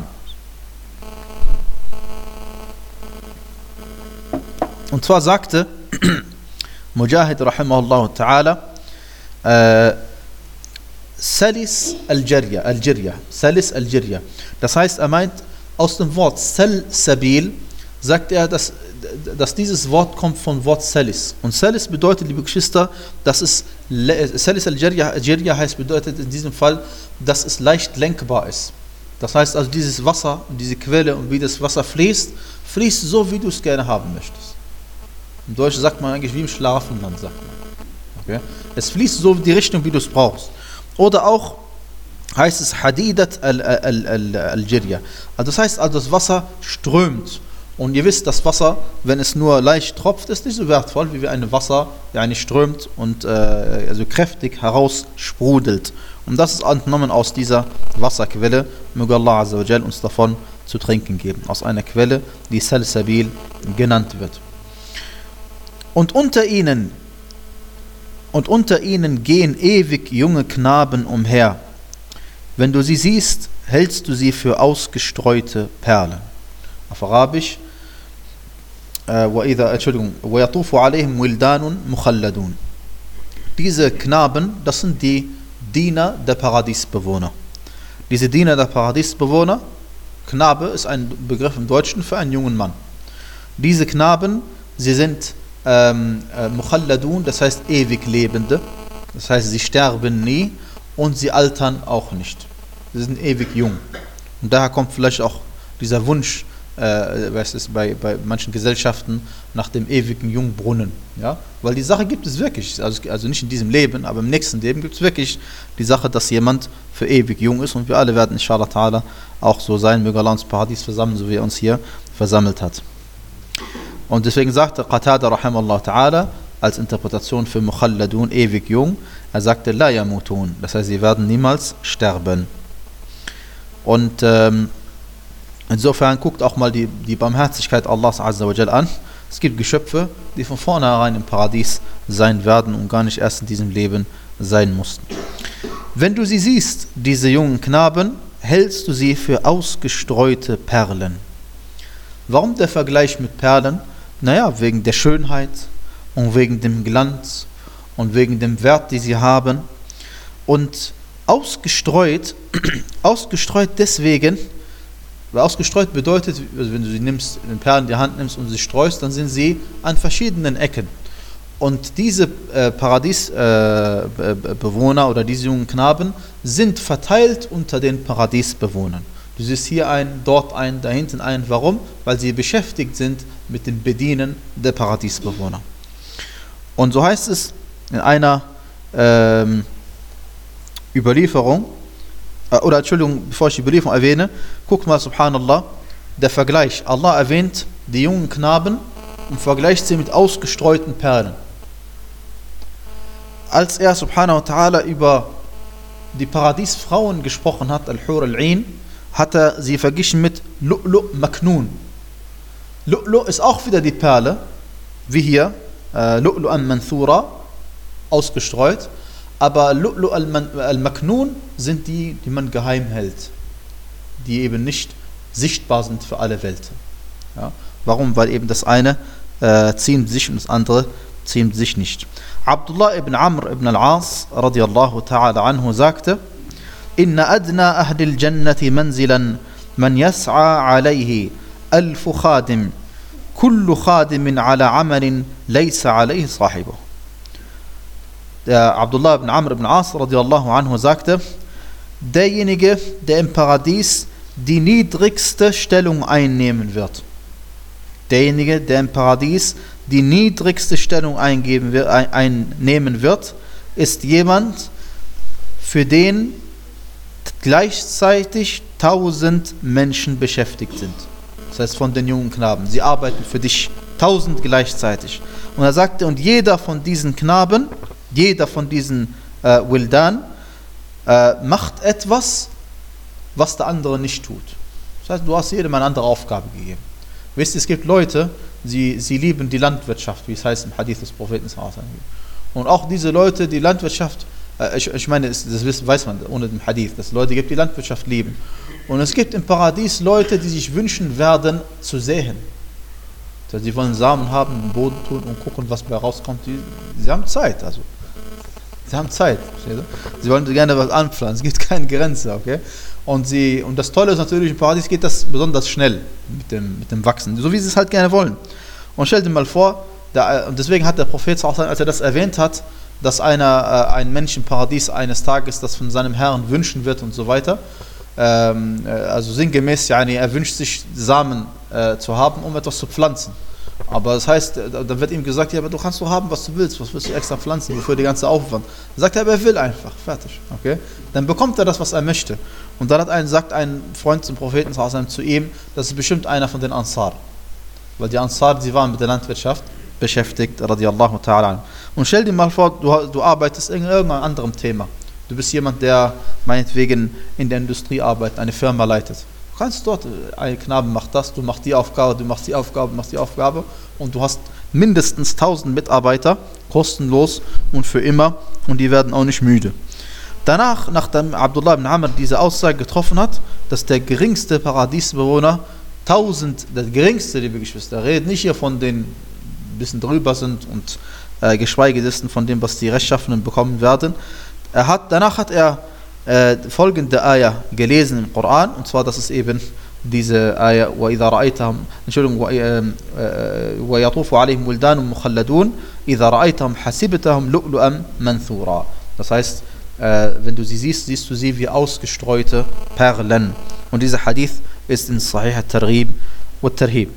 Und zwar sagte Mujahid rahimahullah ta'ala, äh, Salis al-Jarya, al-Jirya, Salis al-Jirya. Das heißt, er meint, aus dem Wort Salsabil sagt er, dass, dass dieses Wort kommt vom Wort Salis. Und Salis bedeutet, liebe Geschwister, dass es, Salis al-Jirya heißt, bedeutet in diesem Fall, dass es leicht lenkbar ist. Das heißt also, dieses Wasser und diese Quelle und wie das Wasser fließt, fließt so, wie du es gerne haben möchtest. Im Deutschen sagt man eigentlich wie im Schlafenland, sagt man. Okay? Es fließt so in die Richtung, wie du es brauchst. Oder auch heißt es Hadidat al-Jirya. Also das heißt, also das Wasser strömt. Und ihr wisst, das Wasser, wenn es nur leicht tropft, ist nicht so wertvoll, wie wenn ein Wasser ja nicht strömt und äh, also kräftig heraussprudelt. Und das ist entnommen aus dieser Wasserquelle. Möge Allah Azza wa Jal uns davon zu trinken geben. Aus einer Quelle, die Salsabil genannt wird. Und unter ihnen, und unter ihnen gehen ewig junge Knaben umher. Wenn du sie siehst, hältst du sie für ausgestreute Perlen. Auf Arabisch, وَإِذَا, Entschuldigung, وَيَطُوفُ عَلَيْهِمْ وِلْدَانٌ مُخَلَّدُونَ. Diese Knaben, das sind die Diener der Paradiesbewohner. Diese Diener der Paradiesbewohner, Knabe ist ein Begriff im Deutschen für einen jungen Mann. Diese Knaben, sie sind ähm, äh, Mukhalladun, das heißt ewig Lebende. Das heißt, sie sterben nie und sie altern auch nicht. Sie sind ewig jung. Und daher kommt vielleicht auch dieser Wunsch, äh, was ist bei, bei manchen Gesellschaften, nach dem ewigen Jungbrunnen. Ja? Weil die Sache gibt es wirklich, also, also nicht in diesem Leben, aber im nächsten Leben gibt es wirklich die Sache, dass jemand für ewig jung ist und wir alle werden inshallah ta'ala auch so sein, möge Allah uns Paradies versammeln, so wie er uns hier versammelt hat. Und deswegen sagte Qatada rahimahullah ta'ala als Interpretation für Mukhalladun, ewig jung, er sagte La yamutun, das heißt, sie werden niemals sterben. Und ähm, insofern guckt auch mal die, die Barmherzigkeit Allahs Azza wa Jal an. Es gibt Geschöpfe, die von vornherein im Paradies sein werden und gar nicht erst in diesem Leben sein mussten. Wenn du sie siehst, diese jungen Knaben, hältst du sie für ausgestreute Perlen. Warum der Vergleich mit Perlen? Naja, wegen der Schönheit und wegen dem Glanz und wegen dem Wert, die sie haben. Und ausgestreut, ausgestreut deswegen, weil ausgestreut bedeutet, also wenn du sie nimmst, den Perlen in die Hand nimmst und sie streust, dann sind sie an verschiedenen Ecken. Und diese äh, Paradiesbewohner äh, oder diese jungen Knaben sind verteilt unter den Paradiesbewohnern. Du siehst hier einen, dort einen, da hinten einen. Warum? Weil sie beschäftigt sind mit dem Bedienen der Paradiesbewohner. Und so heißt es in einer ähm, Überlieferung, äh, oder Entschuldigung, bevor ich die Überlieferung erwähne, guck mal, subhanallah, der Vergleich. Allah erwähnt die jungen Knaben und vergleicht sie mit ausgestreuten Perlen. Als er, subhanahu wa ta'ala, über die Paradiesfrauen gesprochen hat, Al-Hur al-Ain, hat er sie verglichen mit Lu'lu' Maknun. Lu'lu' ist auch wieder die Perle, wie hier, äh, Lu'lu' al-Manthura, ausgestreut, aber Lu'lu' al-Maknun sind die, die man geheim hält, die eben nicht sichtbar sind für alle Welt. Ja? Warum? Weil eben das eine äh, ziemt sich und das andere ziemt sich nicht. Abdullah ibn Amr ibn al-As radiyallahu ta'ala anhu sagte, إن أدنى أهل الجنة منزلا من يسعى عليه ألف خادم كل خادم على عمل ليس عليه صاحبه. Der Abdullah ibn Amr ibn As radiallahu anhu sagte, derjenige, der im Paradies die niedrigste Stellung einnehmen wird, derjenige, der im Paradies die niedrigste Stellung eingeben wird, ein, einnehmen wird, ist jemand, für den gleichzeitig tausend Menschen beschäftigt sind. Das heißt von den jungen Knaben. Sie arbeiten für dich, tausend gleichzeitig. Und er sagte, und jeder von diesen Knaben, jeder von diesen äh, Wildan, äh, macht etwas, was der andere nicht tut. Das heißt, du hast jedem eine andere Aufgabe gegeben. Wisst ihr, es gibt Leute, sie, sie lieben die Landwirtschaft, wie es heißt im Hadith des Propheten. Und auch diese Leute, die Landwirtschaft, Ich, ich meine, das weiß man ohne den Hadith, dass es Leute gibt, die Landwirtschaft lieben. Und es gibt im Paradies Leute, die sich wünschen werden, zu säen. Das heißt, sie wollen Samen haben, im Boden tun und gucken, was bei rauskommt. Die, sie haben Zeit, also. Sie haben Zeit. Sie wollen gerne was anpflanzen, es gibt keine Grenze, okay? Und, sie, und das Tolle ist natürlich, im Paradies geht das besonders schnell mit dem, mit dem Wachsen, so wie sie es halt gerne wollen. Und stell dir mal vor, der, und deswegen hat der Prophet, als er das erwähnt hat, dass einer, äh, ein Mensch im Paradies eines Tages das von seinem Herrn wünschen wird und so weiter. Ähm, äh, also sinngemäß, yani, er wünscht sich Samen äh, zu haben, um etwas zu pflanzen. Aber das heißt, da wird ihm gesagt, ja, aber du kannst doch haben, was du willst, was willst du extra pflanzen, wofür der ganze Aufwand? Dann sagt er, aber er will einfach, fertig. Okay? Dann bekommt er das, was er möchte. Und dann hat ein, sagt ein Freund zum Propheten zu ihm, das ist bestimmt einer von den Ansar. Weil die Ansar, sie waren mit der Landwirtschaft beschäftigt, radiallahu ta'ala. Und stell dir mal vor, du, du arbeitest in irgendeinem anderen Thema. Du bist jemand, der meinetwegen in der Industrie arbeitet, eine Firma leitet. Du kannst dort, ein Knabe macht das, du machst die Aufgabe, du machst die Aufgabe, du machst die Aufgabe und du hast mindestens tausend Mitarbeiter, kostenlos und für immer und die werden auch nicht müde. Danach, nachdem Abdullah ibn Amr diese Aussage getroffen hat, dass der geringste Paradiesbewohner tausend, der geringste, liebe Geschwister, redet nicht hier von den ein bisschen drüber sind und äh, geschweige dessen von dem, was die Rechtschaffenen bekommen werden. Er hat, danach hat er äh, folgende Ayah gelesen im Koran, und zwar, das ist eben diese Ayah, وَإِذَا رَأَيْتَهُمْ Entschuldigung, وَيَطُوفُ عَلَيْهِمْ وِلْدَانٌ مُخَلَّدُونَ إِذَا رَأَيْتَهُمْ حَسِبْتَهُمْ لُؤْلُؤًا مَنْثُورًا. Das heißt, äh, wenn du sie siehst, siehst du sie wie ausgestreute Perlen. Und dieser Hadith ist in Sahih al-Targhib wa al-Tarhib.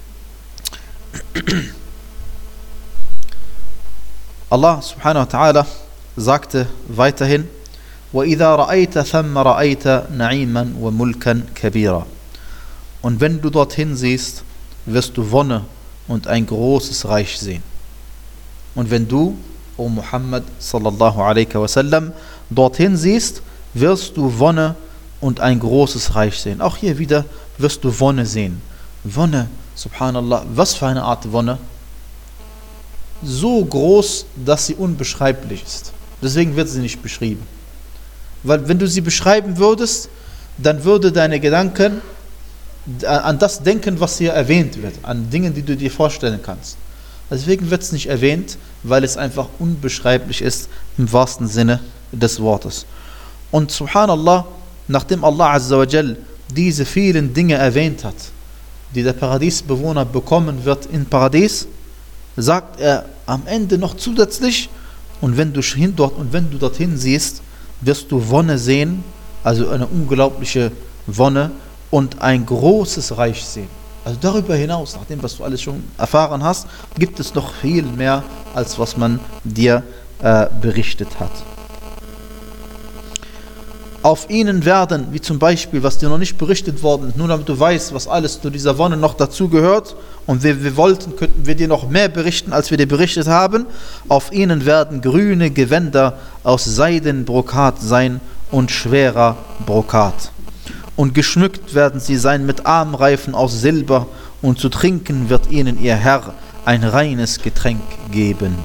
Allah subhanahu wa ta'ala sagte weiterhin, وَإِذَا رَأَيْتَ ثَمَّ رَأَيْتَ نَعِيمًا وَمُلْكًا كَبِيرًا. Und wenn du dorthin siehst, wirst du Wonne und ein großes Reich sehen. Und wenn du, O Muhammad sallallahu alaihi wasallam, dorthin siehst, wirst du Wonne und ein großes Reich sehen. Auch hier wieder wirst du Wonne sehen. Wonne, subhanallah, was für eine Art Wonne? So groß, dass sie unbeschreiblich ist. Deswegen wird sie nicht beschrieben. Weil wenn du sie beschreiben würdest, dann würde deine Gedanken an das denken, was hier erwähnt wird, an Dingen, die du dir vorstellen kannst. Deswegen wird es nicht erwähnt, weil es einfach unbeschreiblich ist im wahrsten Sinne des Wortes. Und subhanallah, nachdem Allah Azza wa Jal diese vielen Dinge erwähnt hat, die der Paradiesbewohner bekommen wird im Paradies, sagt er am Ende noch zusätzlich, und wenn du hin dort und wenn du dorthin siehst, wirst du Wonne sehen, also eine unglaubliche Wonne und ein großes Reich sehen. Also darüber hinaus, nach dem, was du alles schon erfahren hast, gibt es noch viel mehr, als was man dir äh, berichtet hat. Auf ihnen werden, wie zum Beispiel, was dir noch nicht berichtet worden ist, nur damit du weißt, was alles zu dieser Wonne noch dazu gehört, und wir, wir wollten, könnten wir dir noch mehr berichten, als wir dir berichtet haben, auf ihnen werden grüne Gewänder aus Seidenbrokat sein und schwerer Brokat. Und geschmückt werden sie sein mit Armreifen aus Silber, und zu trinken wird ihnen ihr Herr ein reines Getränk geben.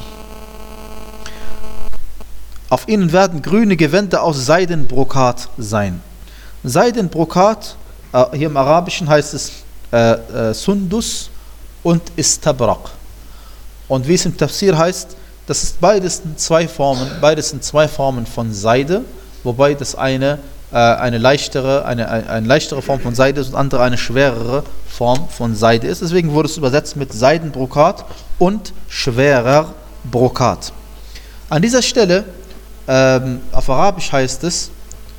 Auf ihnen werden grüne Gewänder aus Seidenbrokat sein. Seidenbrokat, äh, hier im Arabischen heißt es äh, äh, Sundus und Istabrak. Und wie es im Tafsir heißt, das ist beides in zwei Formen, beides in zwei Formen von Seide, wobei das eine äh, eine leichtere, eine, eine, eine leichtere Form von Seide ist und andere eine schwerere Form von Seide ist. Deswegen wurde es übersetzt mit Seidenbrokat und schwerer Brokat. An dieser Stelle, ähm, auf Arabisch heißt es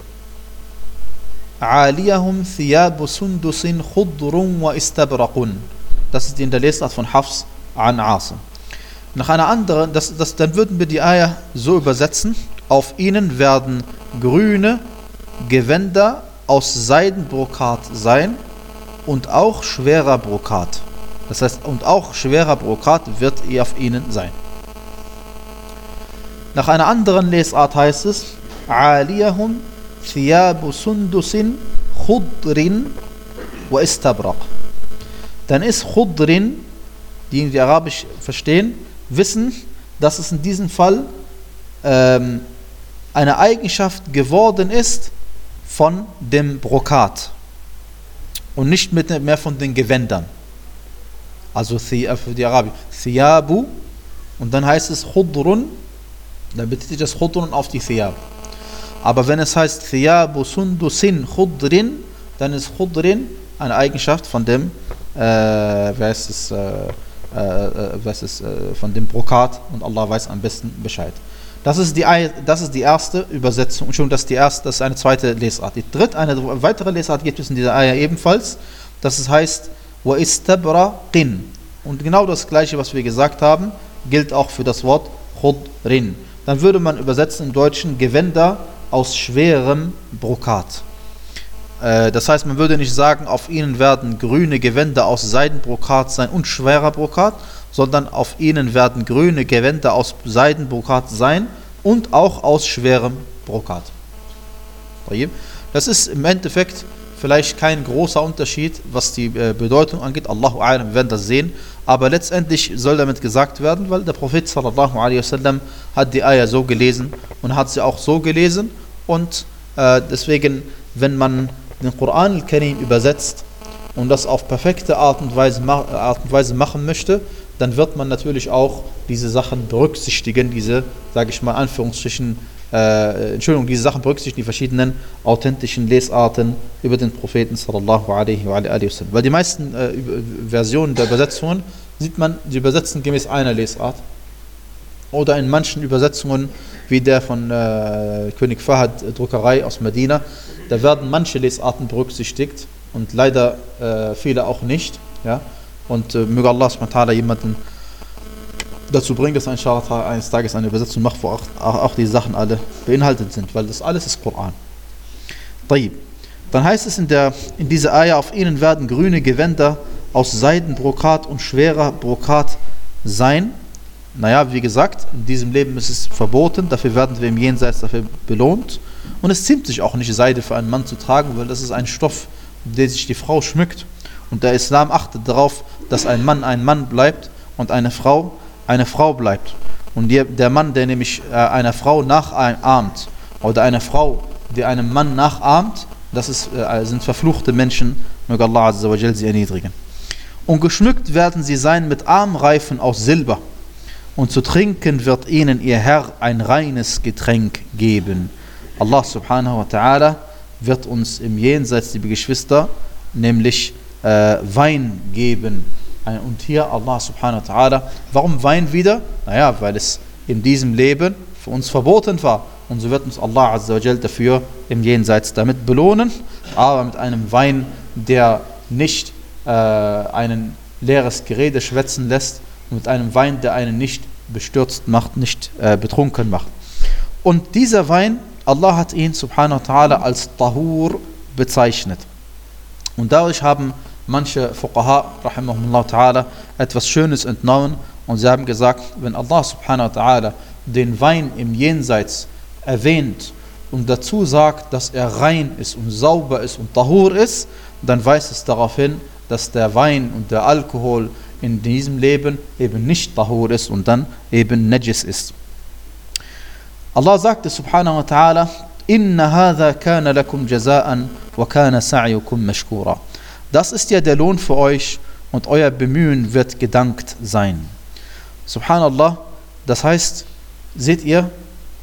Aliyahum thiyabu sundusin khudrun wa istabraqun. Das ist die in der Lesart von Hafs an Asim. Nach einer anderen, das, das, dann würden wir die Ayah so übersetzen: Auf ihnen werden grüne Gewänder aus Seidenbrokat sein und auch schwerer Brokat. Das heißt, und auch schwerer Brokat wird auf ihnen sein. Nach einer anderen Lesart heißt es Aliyahum thiyabu sundusin khudrin wa istabraq. Dann ist Khudrin, die die Arabisch verstehen, wissen, dass es in diesem Fall ähm, eine Eigenschaft geworden ist von dem Brokat und nicht mit mehr von den Gewändern. Also für die Arabier Thiyabu, und dann heißt es Khudrun, dann bezieht sich das Khudrun auf die Thiyab. Aber wenn es heißt Thiyabu sundusin Khudrin, dann ist Khudrin eine Eigenschaft von dem äh, wer ist es, äh, äh, was ist, äh, von dem Brokat, und Allah weiß am besten Bescheid. Das ist die, das ist die erste Übersetzung, und schon das ist die erste, das ist eine zweite Lesart. Die dritte, eine weitere Lesart gibt es in dieser Ayah ebenfalls, das ist, heißt wa istabraqin, und genau das gleiche, was wir gesagt haben, gilt auch für das Wort Khudrin. Dann würde man übersetzen im Deutschen Gewänder aus schwerem Brokat. Das heißt, man würde nicht sagen, auf ihnen werden grüne Gewänder aus Seidenbrokat sein und schwerer Brokat, sondern auf ihnen werden grüne Gewänder aus Seidenbrokat sein und auch aus schwerem Brokat. Das ist im Endeffekt vielleicht kein großer Unterschied, was die Bedeutung angeht. Allahu A'lam, wir werden das sehen. Aber letztendlich soll damit gesagt werden, weil der Prophet sallallahu alaihi wasallam hat die Ayah so gelesen und hat sie auch so gelesen. Und äh, deswegen, wenn man den Koran al-Karim übersetzt und das auf perfekte Art und Weise, Art und Weise machen möchte, dann wird man natürlich auch diese Sachen berücksichtigen, diese, sage ich mal, Anführungsstrichen, äh, Entschuldigung, diese Sachen berücksichtigen, die verschiedenen authentischen Lesarten über den Propheten sallallahu alaihi wa alihi wasallam. Weil die meisten äh, Versionen der Übersetzungen sieht man, die übersetzen gemäß einer Lesart. Oder in manchen Übersetzungen, wie der von äh, König Fahad Druckerei aus Medina, da werden manche Lesarten berücksichtigt und leider äh, viele auch nicht. Ja? Und äh, möge Allah subhanahu wa ta'ala jemanden dazu bringen, dass er inshallah eines Tages eine Übersetzung macht, wo auch, auch, auch die Sachen alle beinhaltet sind, weil das alles ist Koran. Dann heißt es in, der, in dieser Ayah, auf ihnen werden grüne Gewänder aus Seidenbrokat und schwerer Brokat sein. Naja, wie gesagt, in diesem Leben ist es verboten, dafür werden wir im Jenseits dafür belohnt. Und es ziemt sich auch nicht, Seide für einen Mann zu tragen, weil das ist ein Stoff, der sich die Frau schmückt. Und der Islam achtet darauf, dass ein Mann ein Mann bleibt und eine Frau eine Frau bleibt. Und die, der Mann, der nämlich äh, einer Frau nachahmt, oder eine Frau, die einem Mann nachahmt, das ist, äh, sind verfluchte Menschen, Möge Allah Azza wa Jal sie erniedrigen. Und geschmückt werden sie sein mit Armreifen aus Silber. Und zu trinken wird ihnen ihr Herr ein reines Getränk geben. Allah subhanahu wa ta'ala wird uns im Jenseits, liebe Geschwister, nämlich äh, Wein geben. Und hier Allah subhanahu wa ta'ala, warum Wein wieder? Naja, weil es in diesem Leben für uns verboten war. Und so wird uns Allah Azza wa Jal dafür im Jenseits damit belohnen, aber mit einem Wein, der nicht äh, einen leeres Gerede schwätzen lässt, und mit einem Wein, der einen nicht bestürzt macht, nicht äh, betrunken macht. Und dieser Wein, Allah hat ihn subhanahu wa ta'ala als Tahur bezeichnet. Und dadurch haben manche Fuqaha, rahimahumullah ta'ala, etwas Schönes entnommen und sie haben gesagt, wenn Allah subhanahu wa ta'ala den Wein im Jenseits erwähnt und dazu sagt, dass er rein ist und sauber ist und Tahur ist, dann weist es darauf hin, dass der Wein und der Alkohol in diesem Leben eben nicht Tahur ist und dann eben Najis ist. Allah sagte subhanahu wa ta'ala, Inna hadha kana lakum jaza'an wa kana sa'yukum mashkura. Das ist ja der Lohn für euch und euer Bemühen wird gedankt sein. Subhanallah, das heißt, seht ihr,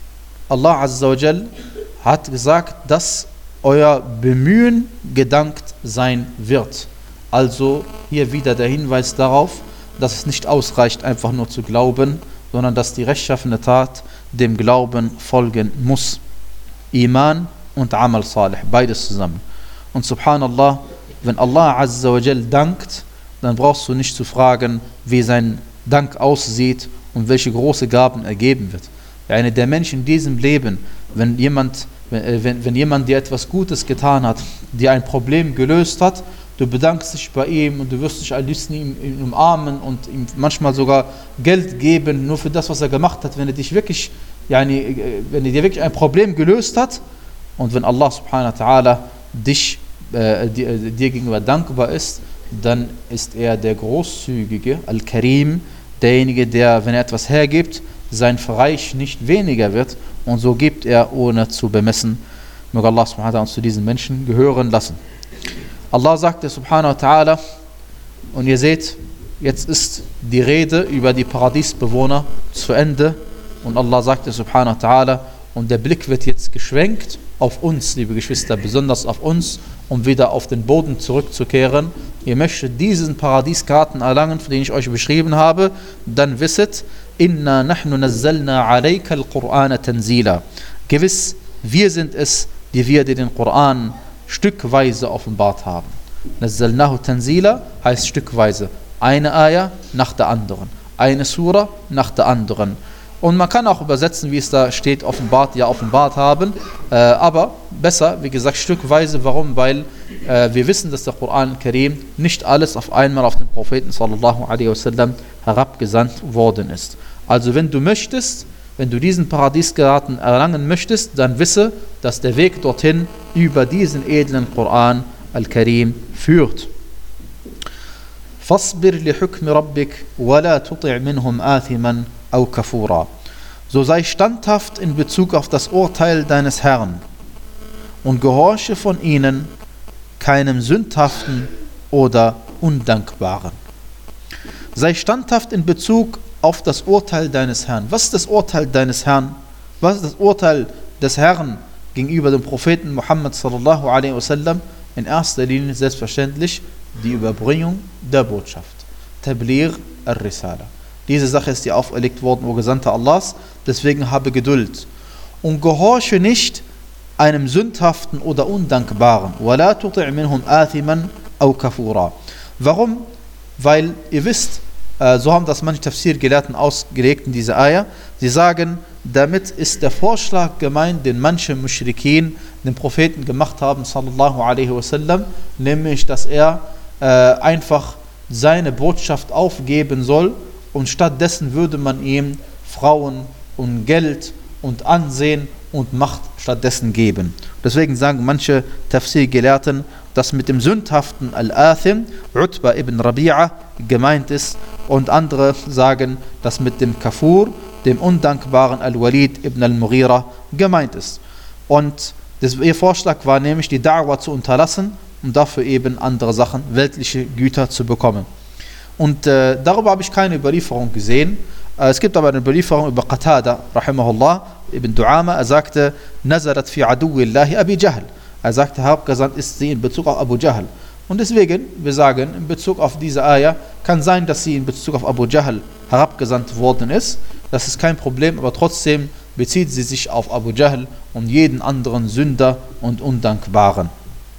Allah Azza wa Jal hat gesagt, dass euer Bemühen gedankt sein wird. Also hier wieder der Hinweis darauf, dass es nicht ausreicht, einfach nur zu glauben, sondern dass die rechtschaffene Tat dem Glauben folgen muss. Iman und Amal Salih, beides zusammen. Und subhanallah, wenn Allah Azza wa Jal dankt, dann brauchst du nicht zu fragen, wie sein Dank aussieht und welche große Gaben er geben wird. Eine der Menschen in diesem Leben, wenn jemand, wenn, wenn, wenn jemand dir etwas Gutes getan hat, dir ein Problem gelöst hat, du bedankst dich bei ihm und du wirst dich am liebsten ihm, ihm umarmen und ihm manchmal sogar Geld geben, nur für das, was er gemacht hat, wenn er dich wirklich, yani, wenn er dir wirklich ein Problem gelöst hat. Und wenn Allah subhanahu wa ta'ala dich, äh, dir, dir gegenüber dankbar ist, dann ist er der Großzügige, Al-Karim, derjenige, der, wenn er etwas hergibt, sein Reich nicht weniger wird, und so gibt er ohne zu bemessen. Möge Allah subhanahu wa ta'ala uns zu diesen Menschen gehören lassen. Allah sagte subhanahu wa ta'ala, und ihr seht, jetzt ist die Rede über die Paradiesbewohner zu Ende, und Allah sagte subhanahu wa ta'ala, und der Blick wird jetzt geschwenkt auf uns, liebe Geschwister, besonders auf uns, um wieder auf den Boden zurückzukehren. Ihr möchtet diesen Paradiesgarten erlangen, den ich euch beschrieben habe, dann wisset, Inna nahnu nazzalna alayka al-Qur'ana tanzila. Gewiss, wir sind es, die wir dir den Koran stückweise offenbart haben. Nazzalnahu tanzila heißt stückweise. Eine Ayah nach der anderen. Eine Sura nach der anderen. Und man kann auch übersetzen, wie es da steht, offenbart, ja offenbart haben. Äh, aber besser, wie gesagt, stückweise. Warum? Weil äh, wir wissen, dass der Koran Karim nicht alles auf einmal auf den Propheten sallallahu alaihi wasallam herabgesandt worden ist. Also wenn du möchtest, wenn du diesen Paradiesgarten erlangen möchtest, dann wisse, dass der Weg dorthin über diesen edlen Koran Al-Karim führt. فَاصْبِرْ لِحُكْمِ رَبِّكَ وَلَا تُطِعْ مِنْهُمْ آثِمًا أَوْ كَفُورًا. So sei standhaft in Bezug auf das Urteil deines Herrn und gehorche von ihnen keinem Sündhaften oder Undankbaren. Sei standhaft in Bezug auf das Urteil deines Herrn. Was ist das Urteil deines Herrn? Was ist das Urteil des Herrn gegenüber dem Propheten Muhammad sallallahu alaihi wasallam? In erster Linie selbstverständlich die Überbringung der Botschaft. Tabligh al-Risala. Diese Sache ist dir auferlegt worden, o Gesandter Allahs, deswegen habe Geduld. Und gehorche nicht einem Sündhaften oder Undankbaren. وَلَا تُطِعْ مِنْهُمْ آثِمًا أَوْ كَفُورًا. Warum? Weil ihr wisst, äh, so haben das manche Tafsir-Gelehrten ausgelegt in dieser Ayah, sie sagen, damit ist der Vorschlag gemeint, den manche Muschrikin den Propheten gemacht haben, sallallahu alaihi wasallam, nämlich, dass er äh, einfach seine Botschaft aufgeben soll und stattdessen würde man ihm Frauen und Geld und Ansehen und Macht stattdessen geben. Deswegen sagen manche Tafsir-Gelehrten, dass mit dem sündhaften Al-Athim Utba ibn Rabi'a gemeint ist, und andere sagen, dass mit dem Kafur, dem undankbaren Al-Walid ibn al-Mughira gemeint ist. Und das, ihr Vorschlag war nämlich, die Da'wah zu unterlassen um dafür eben andere Sachen, weltliche Güter zu bekommen. Und äh, darüber habe ich keine Überlieferung gesehen. Äh, es gibt aber eine Überlieferung über Qatada, rahimahullah, ibn Du'ama. Er sagte, Nazarat fi aduwillahi Abi Jahl. Er sagte, herabgesandt ist sie in Bezug auf Abu Jahl. Und deswegen, wir sagen, in Bezug auf diese Ayah, kann sein, dass sie in Bezug auf Abu Jahl herabgesandt worden ist. Das ist kein Problem, aber trotzdem bezieht sie sich auf Abu Jahl und jeden anderen Sünder und Undankbaren.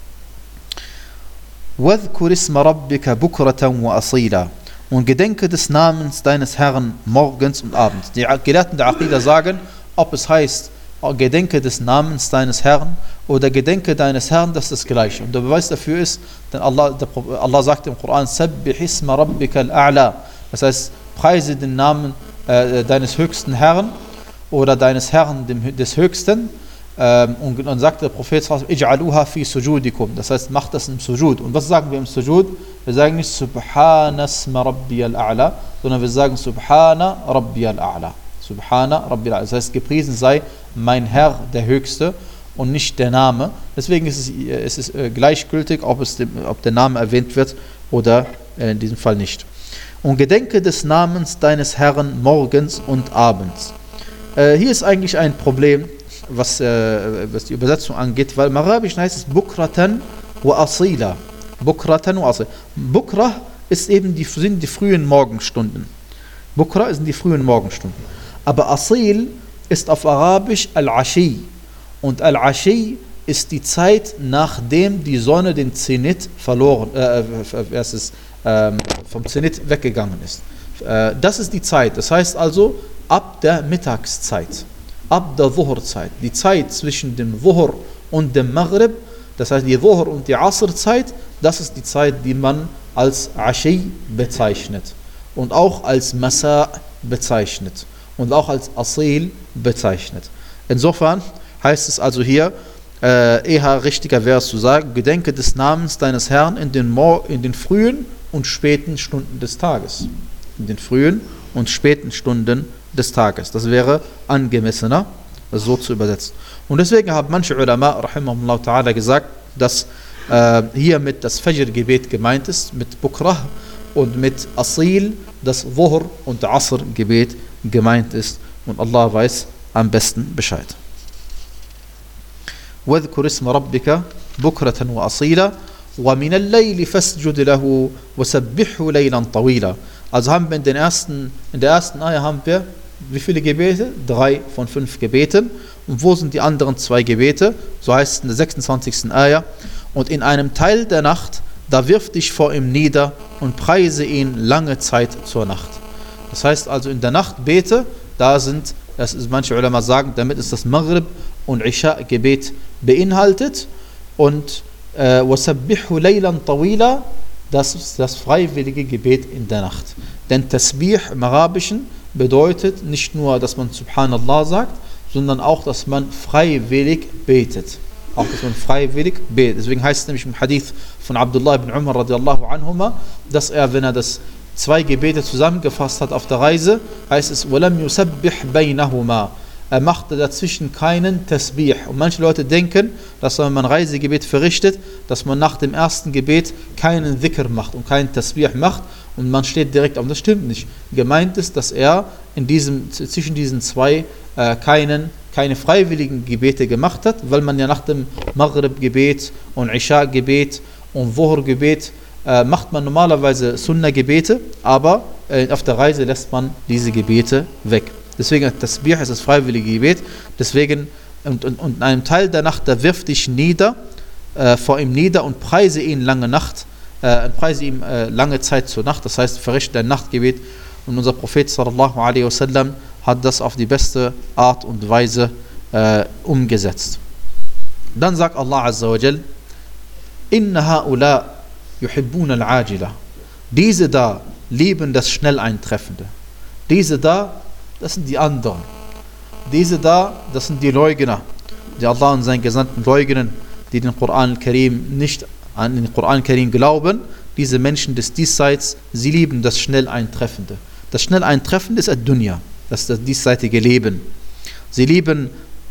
وَذْكُرِ اسْمَ رَبِّكَ بُكْرَةً وَأَصِيلًا. Und gedenke des Namens deines Herrn morgens und abends. Die Gelehrten der Aqidah sagen, ob es heißt, gedenke des Namens deines Herrn oder gedenke deines Herrn, das ist das Gleiche. Und der Beweis dafür ist, denn Allah, der, Allah sagt im Koran, سَبِّحِ اسْمَ رَبِّكَ الْأَعْلَى. Das heißt, preise den Namen äh, deines höchsten Herrn oder deines Herrn dem, des Höchsten. Ähm, und dann sagt der Prophet, Ij'aluha fi sujudikum. Das heißt, macht das im Sujud. Und was sagen wir im Sujud? Wir sagen nicht Subhana asma Rabbiyal A'la, sondern wir sagen Subhana Rabbiyal A'la. Subhana Rabbiyal A'la. Das heißt, gepriesen sei mein Herr, der Höchste, und nicht der Name. Deswegen ist es, es ist, äh, gleichgültig, ob, es dem, ob der Name erwähnt wird oder äh, in diesem Fall nicht. Und gedenke des Namens deines Herrn morgens und abends. Äh, hier ist eigentlich ein Problem, was, äh, was die Übersetzung angeht, weil im Arabischen heißt es Bukratan wa Asila. Bukratan wa Asila. Bukra ist eben die, sind die frühen Morgenstunden. Bukra sind die frühen Morgenstunden. Aber Asil ist auf Arabisch Al-Ashi. Und Al-Ashi ist die Zeit, nachdem die Sonne den Zenit verloren, äh, es ist, äh, vom Zenit weggegangen ist. Äh, das ist die Zeit. Das heißt also ab der Mittagszeit. Ab der Dhuhr-Zeit, die Zeit zwischen dem Dhuhr und dem Maghrib, das heißt die Dhuhr und die Asr-Zeit, das ist die Zeit, die man als Ashi bezeichnet und auch als Masa bezeichnet und auch als Asil bezeichnet. Insofern heißt es also hier, äh, eher richtiger wäre es zu sagen, gedenke des Namens deines Herrn in den, Mor- in den frühen und späten Stunden des Tages. In den frühen und späten Stunden des Tages. Das wäre angemessener, das so zu übersetzen. Und deswegen haben manche Ulama, rahimahumullah ta'ala, gesagt, dass äh, hiermit das Fajr-Gebet gemeint ist, mit Bukrah, und mit Asil das Dhuhr und Asr-Gebet gemeint ist. Und Allah weiß am besten Bescheid. وَذْكُرِ اسْمَ رَبِّكَ بُكْرَةً وَأَصِيلًا وَمِنَ اللَّيْلِ فَاسْجُدْ لَهُ وَسَبِّحْهُ لَيْلًا طَوِيلًا. Also haben wir in, den ersten, in der ersten Ayah haben wir wie viele Gebete? Drei von fünf Gebeten. Und wo sind die anderen zwei Gebete? So heißt es in der sechsundzwanzigsten Ayah. Und in einem Teil der Nacht, da wirf dich vor ihm nieder und preise ihn lange Zeit zur Nacht. Das heißt also in der Nacht bete, da sind, das ist, manche Ulama sagen, damit ist das Maghrib und Isha-Gebet beinhaltet. Und وَسَبِّحْهُ لَيْلًا طَوِيلًا, das ist das freiwillige Gebet in der Nacht. Denn Tasbih im Arabischen bedeutet nicht nur, dass man Subhanallah sagt, sondern auch, dass man freiwillig betet. Auch, dass man freiwillig betet. Deswegen heißt es nämlich im Hadith von Abdullah ibn Umar radiallahu anhuma, dass er, wenn er das zwei Gebete zusammengefasst hat auf der Reise, heißt es, وَلَمْ يُسَبِّحْ بَيْنَهُمَا. Er machte dazwischen keinen Tasbih. Und manche Leute denken, dass wenn man ein Reisegebet verrichtet, dass man nach dem ersten Gebet keinen Dhikr macht und keinen Tasbih macht und man steht direkt auf. Das stimmt nicht. Gemeint ist, dass er in diesem, zwischen diesen zwei äh, keinen, keine freiwilligen Gebete gemacht hat, weil man ja nach dem Maghrib-Gebet und Isha-Gebet und Dhuhr-Gebet äh, macht man normalerweise Sunnah-Gebete, aber äh, auf der Reise lässt man diese Gebete weg. Deswegen, Tasbih ist das freiwillige Gebet. Deswegen, und, und, und in einem Teil der Nacht, da wirf dich nieder, äh, vor ihm nieder und preise ihn lange Nacht, äh, preise ihm äh, lange Zeit zur Nacht. Das heißt, verrichte dein Nachtgebet. Und unser Prophet sallallahu alaihi wasallam hat das auf die beste Art und Weise äh, umgesetzt. Dann sagt Allah azza wa jal, Inna ha'ula yuhibbuna al-ajila. Diese da lieben das Schnelleintreffende. Diese da, das sind die anderen. Diese da, das sind die Leugner, die Allah und seinen Gesandten leugnen, die den Koran al-Karim nicht an den Koran al-Karim glauben. Diese Menschen des Diesseits, sie lieben das Schnelleintreffende. Das Schnelleintreffende ist ad-Dunya, das ist das diesseitige Leben. Sie lieben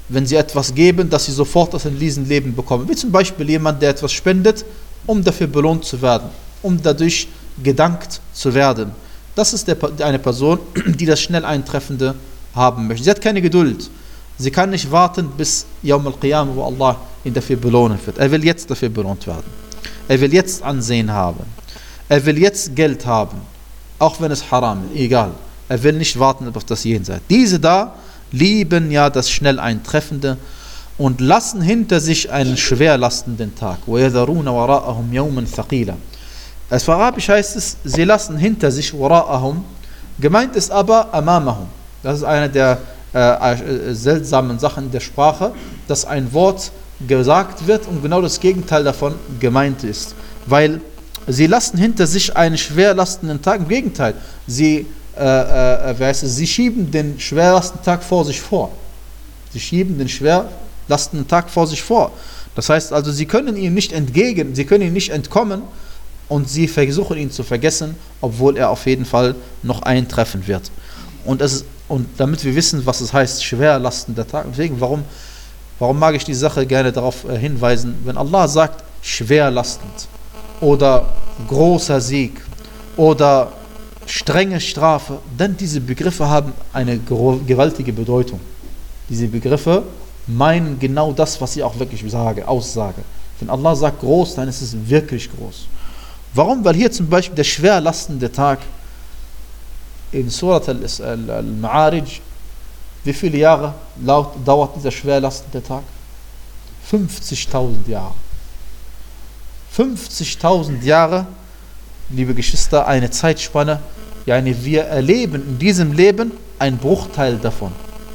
wenn sie etwas geben, dass sie sofort das in diesem Leben bekommen. Wie zum Beispiel jemand, der etwas spendet, um dafür belohnt zu werden, um dadurch gedankt zu werden. Das ist der, eine Person, die das schnell Eintreffende haben möchte. Sie hat keine Geduld. Sie kann nicht warten bis Yawm al-Qiyamah, wo Allah ihn dafür belohnen wird. Er will jetzt dafür belohnt werden. Er will jetzt Ansehen haben. Er will jetzt Geld haben. Auch wenn es haram ist, egal. Er will nicht warten auf das Jenseits. Diese da lieben ja das schnell Eintreffende und lassen hinter sich einen schwerlastenden Tag. وَيَذَرُونَ وَرَاءَهُمْ يَوْمًا ثَقِيلًا. Auf Arabisch heißt es, sie lassen hinter sich وَرَاءَهُمْ. Gemeint ist aber أَمَامَهُمْ. Das ist eine der äh, seltsamen Sachen der Sprache, dass ein Wort gesagt wird und genau das Gegenteil davon gemeint ist. Weil sie lassen hinter sich einen schwerlastenden Tag. Im Gegenteil, sie, äh, äh, weißt du, sie schieben den schwerlastenden Tag vor sich vor. Sie schieben den schwerlastenden Tag vor sich vor. Das heißt also, sie können ihm nicht entgegen, sie können ihm nicht entkommen und sie versuchen ihn zu vergessen, obwohl er auf jeden Fall noch eintreffen wird. Und, es, und damit wir wissen, was es heißt, schwerlastender Tag, deswegen, warum, warum mag ich die Sache gerne darauf äh, hinweisen, wenn Allah sagt, schwerlastend, oder großer Sieg oder strenge Strafe, denn diese Begriffe haben eine gewaltige Bedeutung. Diese Begriffe meinen genau das, was ich auch wirklich sage, aussage. Wenn Allah sagt groß, dann ist es wirklich groß. Warum? Weil hier zum Beispiel der schwerlastende Tag in Surat al-Ma'arij, wie viele Jahre dauert dieser schwerlastende Tag? fünfzigtausend Jahre. fünfzigtausend Jahre, liebe Geschwister, eine Zeitspanne, yani wir erleben in diesem Leben einen Bruchteil davon.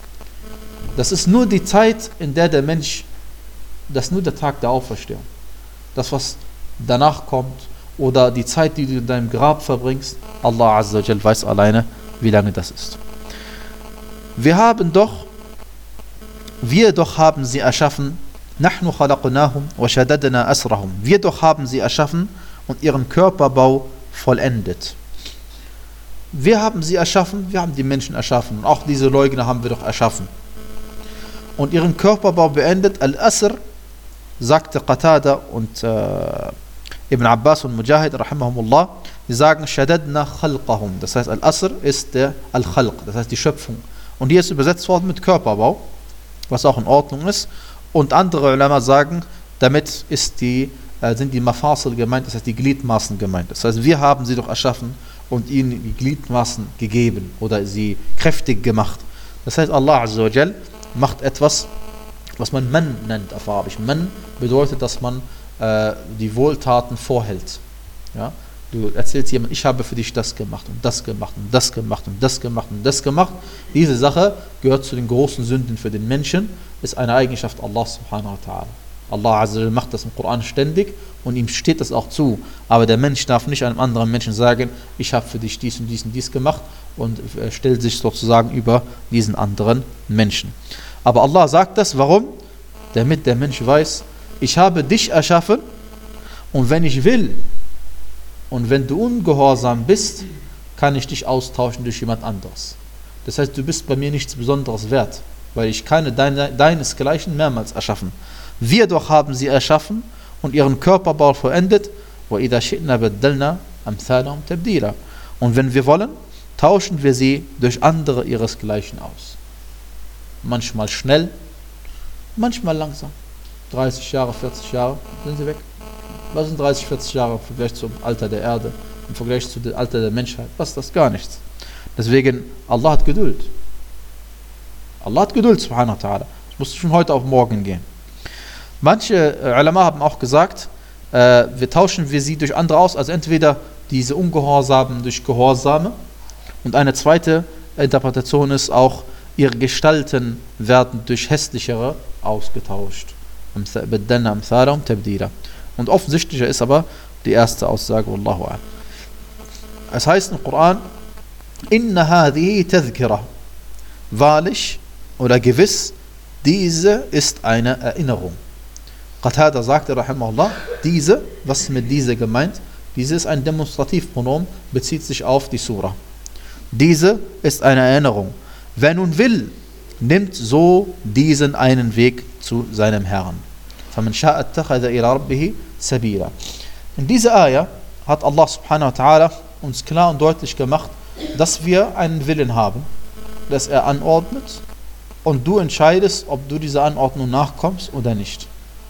Das ist nur die Zeit, in der der Mensch, das ist nur der Tag der Auferstehung. Das, was danach kommt, oder die Zeit, die du in deinem Grab verbringst, Allah Azza wa Jal weiß alleine, wie lange das ist. Wir haben doch, wir doch haben sie erschaffen, نحن خلقناهم وشددنا أسرهم. Wir doch haben sie erschaffen und ihren Körperbau vollendet. Wir haben sie erschaffen, wir haben die Menschen erschaffen. Und auch diese Leugner haben wir doch erschaffen. Und ihren Körperbau beendet. Al-Asr, sagte Qatada und äh, Ibn Abbas und Mujahid, rahimahumullah, die sagen, shadadna khalqahum. Das heißt, Al-Asr ist der Al-Khalq, das heißt die Schöpfung. Und hier ist übersetzt worden mit Körperbau, was auch in Ordnung ist. Und andere Ulama sagen, damit ist die, äh, sind die Mafasil gemeint, das heißt die Gliedmaßen gemeint. Das heißt, wir haben sie doch erschaffen und ihnen die Gliedmaßen gegeben oder sie kräftig gemacht. Das heißt, Allah Azza wa Jal macht etwas, was man Man nennt auf Arabisch. Man bedeutet, dass man äh, die Wohltaten vorhält. Ja? Du erzählst jemandem, ich habe für dich das gemacht und das gemacht und das gemacht und das gemacht und das gemacht. Diese Sache gehört zu den großen Sünden für den Menschen, ist eine Eigenschaft Allah subhanahu wa ta'ala. Allah Azza wa Jal macht das im Koran ständig und ihm steht das auch zu. Aber der Mensch darf nicht einem anderen Menschen sagen, ich habe für dich dies und dies und dies gemacht und äh, stellt sich sozusagen über diesen anderen Menschen. Aber Allah sagt das, warum? Damit der Mensch weiß, ich habe dich erschaffen und wenn ich will, und wenn du ungehorsam bist, kann ich dich austauschen durch jemand anderes. Das heißt, du bist bei mir nichts Besonderes wert, weil ich keine deine, deinesgleichen mehrmals erschaffen. Wir doch haben sie erschaffen und ihren Körperbau vollendet. وَإِذَا شِئْنَا بَدَّلْنَا أَمْثَالَهُمْ تَبْدِيلًا. Und wenn wir wollen, tauschen wir sie durch andere ihresgleichen aus. Manchmal schnell, manchmal langsam. dreißig Jahre, vierzig Jahre, sind sie weg. Was sind dreißig, vierzig Jahre im Vergleich zum Alter der Erde, im Vergleich zum Alter der Menschheit? Was ist das? Gar nichts. Deswegen, Allah hat Geduld. Allah hat Geduld, subhanahu wa ta'ala. Das muss schon heute auf morgen gehen. Manche äh, Ulama haben auch gesagt, äh, wir tauschen wir sie durch andere aus, also entweder diese Ungehorsamen durch Gehorsame und eine zweite Interpretation ist auch, ihre Gestalten werden durch hässlichere ausgetauscht. Und offensichtlicher ist aber die erste Aussage, Wallahu a'lam. Es heißt im Koran, Inna hadhihi tadhkira. Wahrlich oder gewiss, diese ist eine Erinnerung. Qatada sagte, rahimahullah, diese, was ist mit diese gemeint? Diese ist ein Demonstrativpronomen, bezieht sich auf die Sura. Diese ist eine Erinnerung. Wer nun will, nimmt so diesen einen Weg zu seinem Herrn. فَمَنْ شَاءَ اتَّخَذَ إِلَى رَبِّهِ سَبِيلًا. In dieser Ayah hat Allah subhanahu wa ta'ala uns klar und deutlich gemacht, dass wir einen Willen haben, dass er anordnet und du entscheidest, ob du dieser Anordnung nachkommst oder nicht.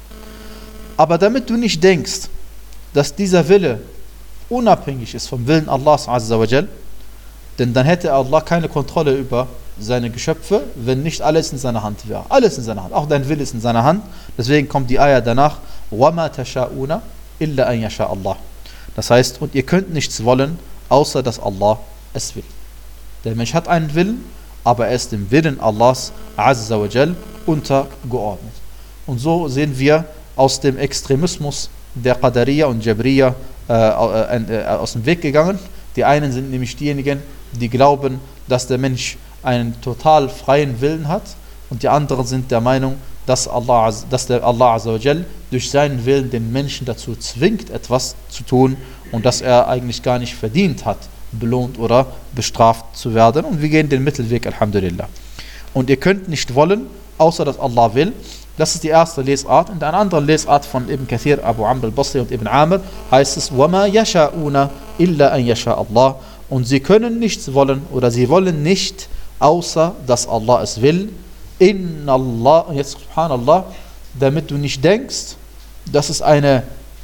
Aber damit du nicht denkst, dass dieser Wille unabhängig ist vom Willen Allahs azza wa jal, denn dann hätte Allah keine Kontrolle über seine Geschöpfe, wenn nicht alles in seiner Hand wäre. Alles in seiner Hand, auch dein Wille ist in seiner Hand. Deswegen kommt die Ayah danach, وَمَا تَشَاءُونَ إِلَّا أَن يَشَاءَ اللَّهُ. Das heißt, und ihr könnt nichts wollen, außer dass Allah es will. Der Mensch hat einen Willen, aber er ist dem Willen Allahs azza wa jal untergeordnet. Und so sehen wir aus dem Extremismus der Qadariya und Jabriya äh, äh, äh, aus dem Weg gegangen. Die einen sind nämlich diejenigen, die glauben, dass der Mensch einen total freien Willen hat, und die anderen sind der Meinung, dass Allah, dass der Allah azza wa jal durch seinen Willen den Menschen dazu zwingt, etwas zu tun, und dass er eigentlich gar nicht verdient hat, belohnt oder bestraft zu werden. Und wir gehen den Mittelweg, Alhamdulillah. Und ihr könnt nicht wollen, außer dass Allah will. Das ist die erste Lesart. In der anderen Lesart von Ibn Kathir, Abu Amr al-Basri und Ibn Amr heißt es, وَمَا يَشَاءُونَ إِلَّا أَن يَشَاءَ اللَّهُ. Und sie können nichts wollen, oder sie wollen nicht, außer dass Allah es will. Inna Allah, und jetzt subhanallah, damit du nicht denkst, dass es eine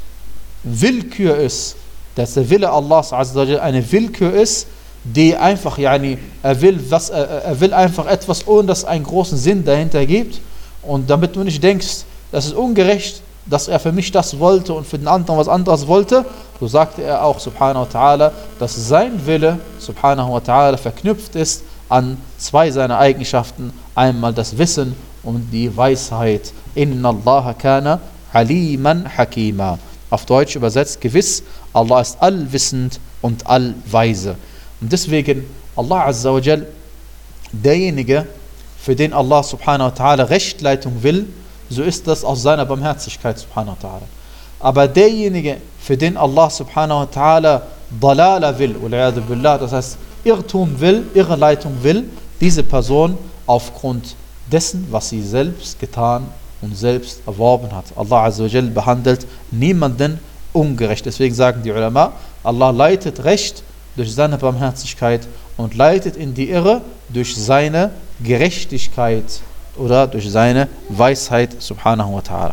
Willkür ist, dass der Wille Allahs azza wa jal eine Willkür ist, die einfach, yani, er will, was, er, er will einfach etwas, ohne dass es einen großen Sinn dahinter gibt. Und damit du nicht denkst, das ist ungerecht, dass er für mich das wollte und für den anderen was anderes wollte, so sagte er auch, subhanahu wa ta'ala, dass sein Wille, subhanahu wa ta'ala, verknüpft ist an zwei seiner Eigenschaften, einmal das Wissen und die Weisheit. Inna Allaha kana aliman hakima. Auf Deutsch übersetzt, gewiss, Allah ist allwissend und allweise. Und deswegen, Allah azza wa jal, derjenige, für den Allah subhanahu wa ta'ala Rechtleitung will, so ist das aus seiner Barmherzigkeit subhanahu wa ta'ala. Aber derjenige, für den Allah subhanahu wa ta'ala Dalala will, billah, das heißt Irrtum will, Irreleitung will, diese Person aufgrund dessen, was sie selbst getan und selbst erworben hat. Allah azza wa jal behandelt niemanden ungerecht. Deswegen sagen die Ulama, Allah leitet Recht durch seine Barmherzigkeit und leitet in die Irre durch seine Gerechtigkeit oder durch seine Weisheit subhanahu wa ta'ala.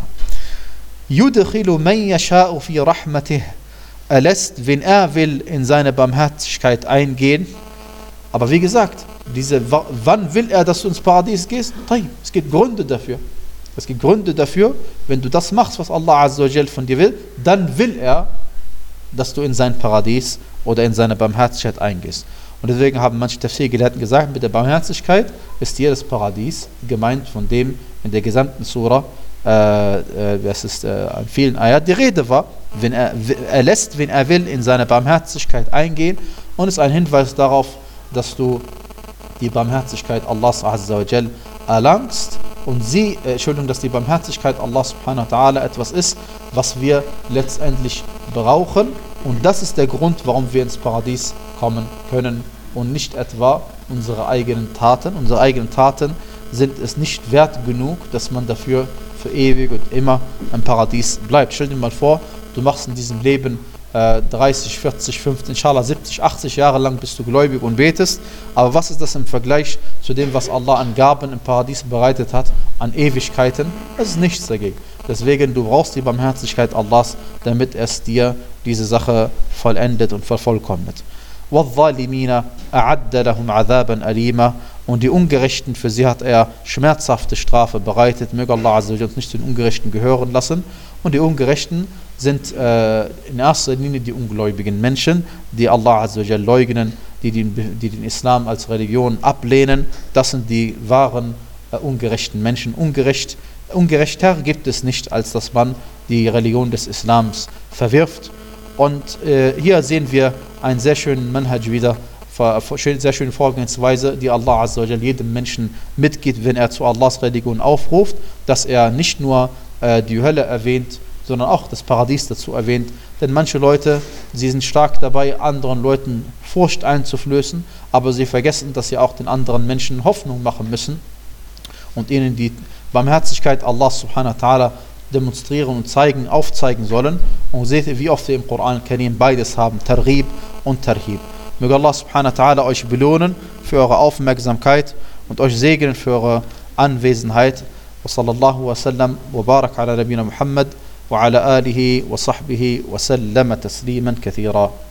Yudkhilu man yasha'u fi rahmatih. Er lässt, wenn er will, in seine Barmherzigkeit eingehen. Aber wie gesagt, diese, wann will er, dass du ins Paradies gehst? Es gibt Gründe dafür. Es gibt Gründe dafür, wenn du das machst, was Allah azza wa jal von dir will, dann will er, dass du in sein Paradies oder in seine Barmherzigkeit eingehst. Und deswegen haben manche Tafsir-Gelehrten gesagt, mit der Barmherzigkeit ist hier das Paradies gemeint, von dem in der gesamten Surah, äh, äh, das ist äh, an vielen Ayat, die Rede war, wenn er, er lässt, wenn er will, in seine Barmherzigkeit eingehen, und ist ein Hinweis darauf, dass du die Barmherzigkeit Allahs azza wa jal erlangst, und sie, äh, Entschuldigung, dass die Barmherzigkeit Allah subhanahu wa ta'ala etwas ist, was wir letztendlich brauchen, und das ist der Grund, warum wir ins Paradies kommen können, und nicht etwa unsere eigenen Taten. Unsere eigenen Taten sind es nicht wert genug, dass man dafür für ewig und immer im Paradies bleibt. Stell dir mal vor, du machst in diesem Leben äh, dreißig, vierzig, fünfzig, inshallah siebzig, achtzig Jahre lang bist du gläubig und betest, aber was ist das im Vergleich zu dem, was Allah an Gaben im Paradies bereitet hat, an Ewigkeiten? Das ist nichts dagegen. Deswegen, du brauchst die Barmherzigkeit Allahs, damit es dir diese Sache vollendet und vervollkommnet. وَالظَّالِمِينَ أَعَدَّ لَهُمْ عَذَابًا أَلِيمًا. Und die Ungerechten, für sie hat er schmerzhafte Strafe bereitet. Möge Allah azza wa jal uns nicht zu den Ungerechten gehören lassen. Und die Ungerechten sind äh, in erster Linie die ungläubigen Menschen, die Allah azza wa jal leugnen, die den, die den Islam als Religion ablehnen. Das sind die wahren äh, ungerechten Menschen. Ungerecht, ungerechter gibt es nicht, als dass man die Religion des Islams verwirft. Und äh, hier sehen wir einen sehr schönen Manhaj wieder, sehr schöne Vorgehensweise, die Allah azza wa jal jedem Menschen mitgibt, wenn er zu Allahs Religion aufruft, dass er nicht nur äh, die Hölle erwähnt, sondern auch das Paradies dazu erwähnt. Denn manche Leute, sie sind stark dabei, anderen Leuten Furcht einzuflößen, aber sie vergessen, dass sie auch den anderen Menschen Hoffnung machen müssen. und ihnen die Barmherzigkeit Allah subhanahu wa ta'ala demonstrieren und zeigen, aufzeigen sollen. Und seht ihr, wie oft wir im Koran Karim beides haben, Targhib und Tarhib. Möge Allah subhanahu wa ta'ala euch belohnen für eure Aufmerksamkeit und euch segnen für eure Anwesenheit. Wa sallallahu wa sallam wa barak ala nabina Muhammad wa ala alihi wa sahbihi wa sallama tasliman kathira.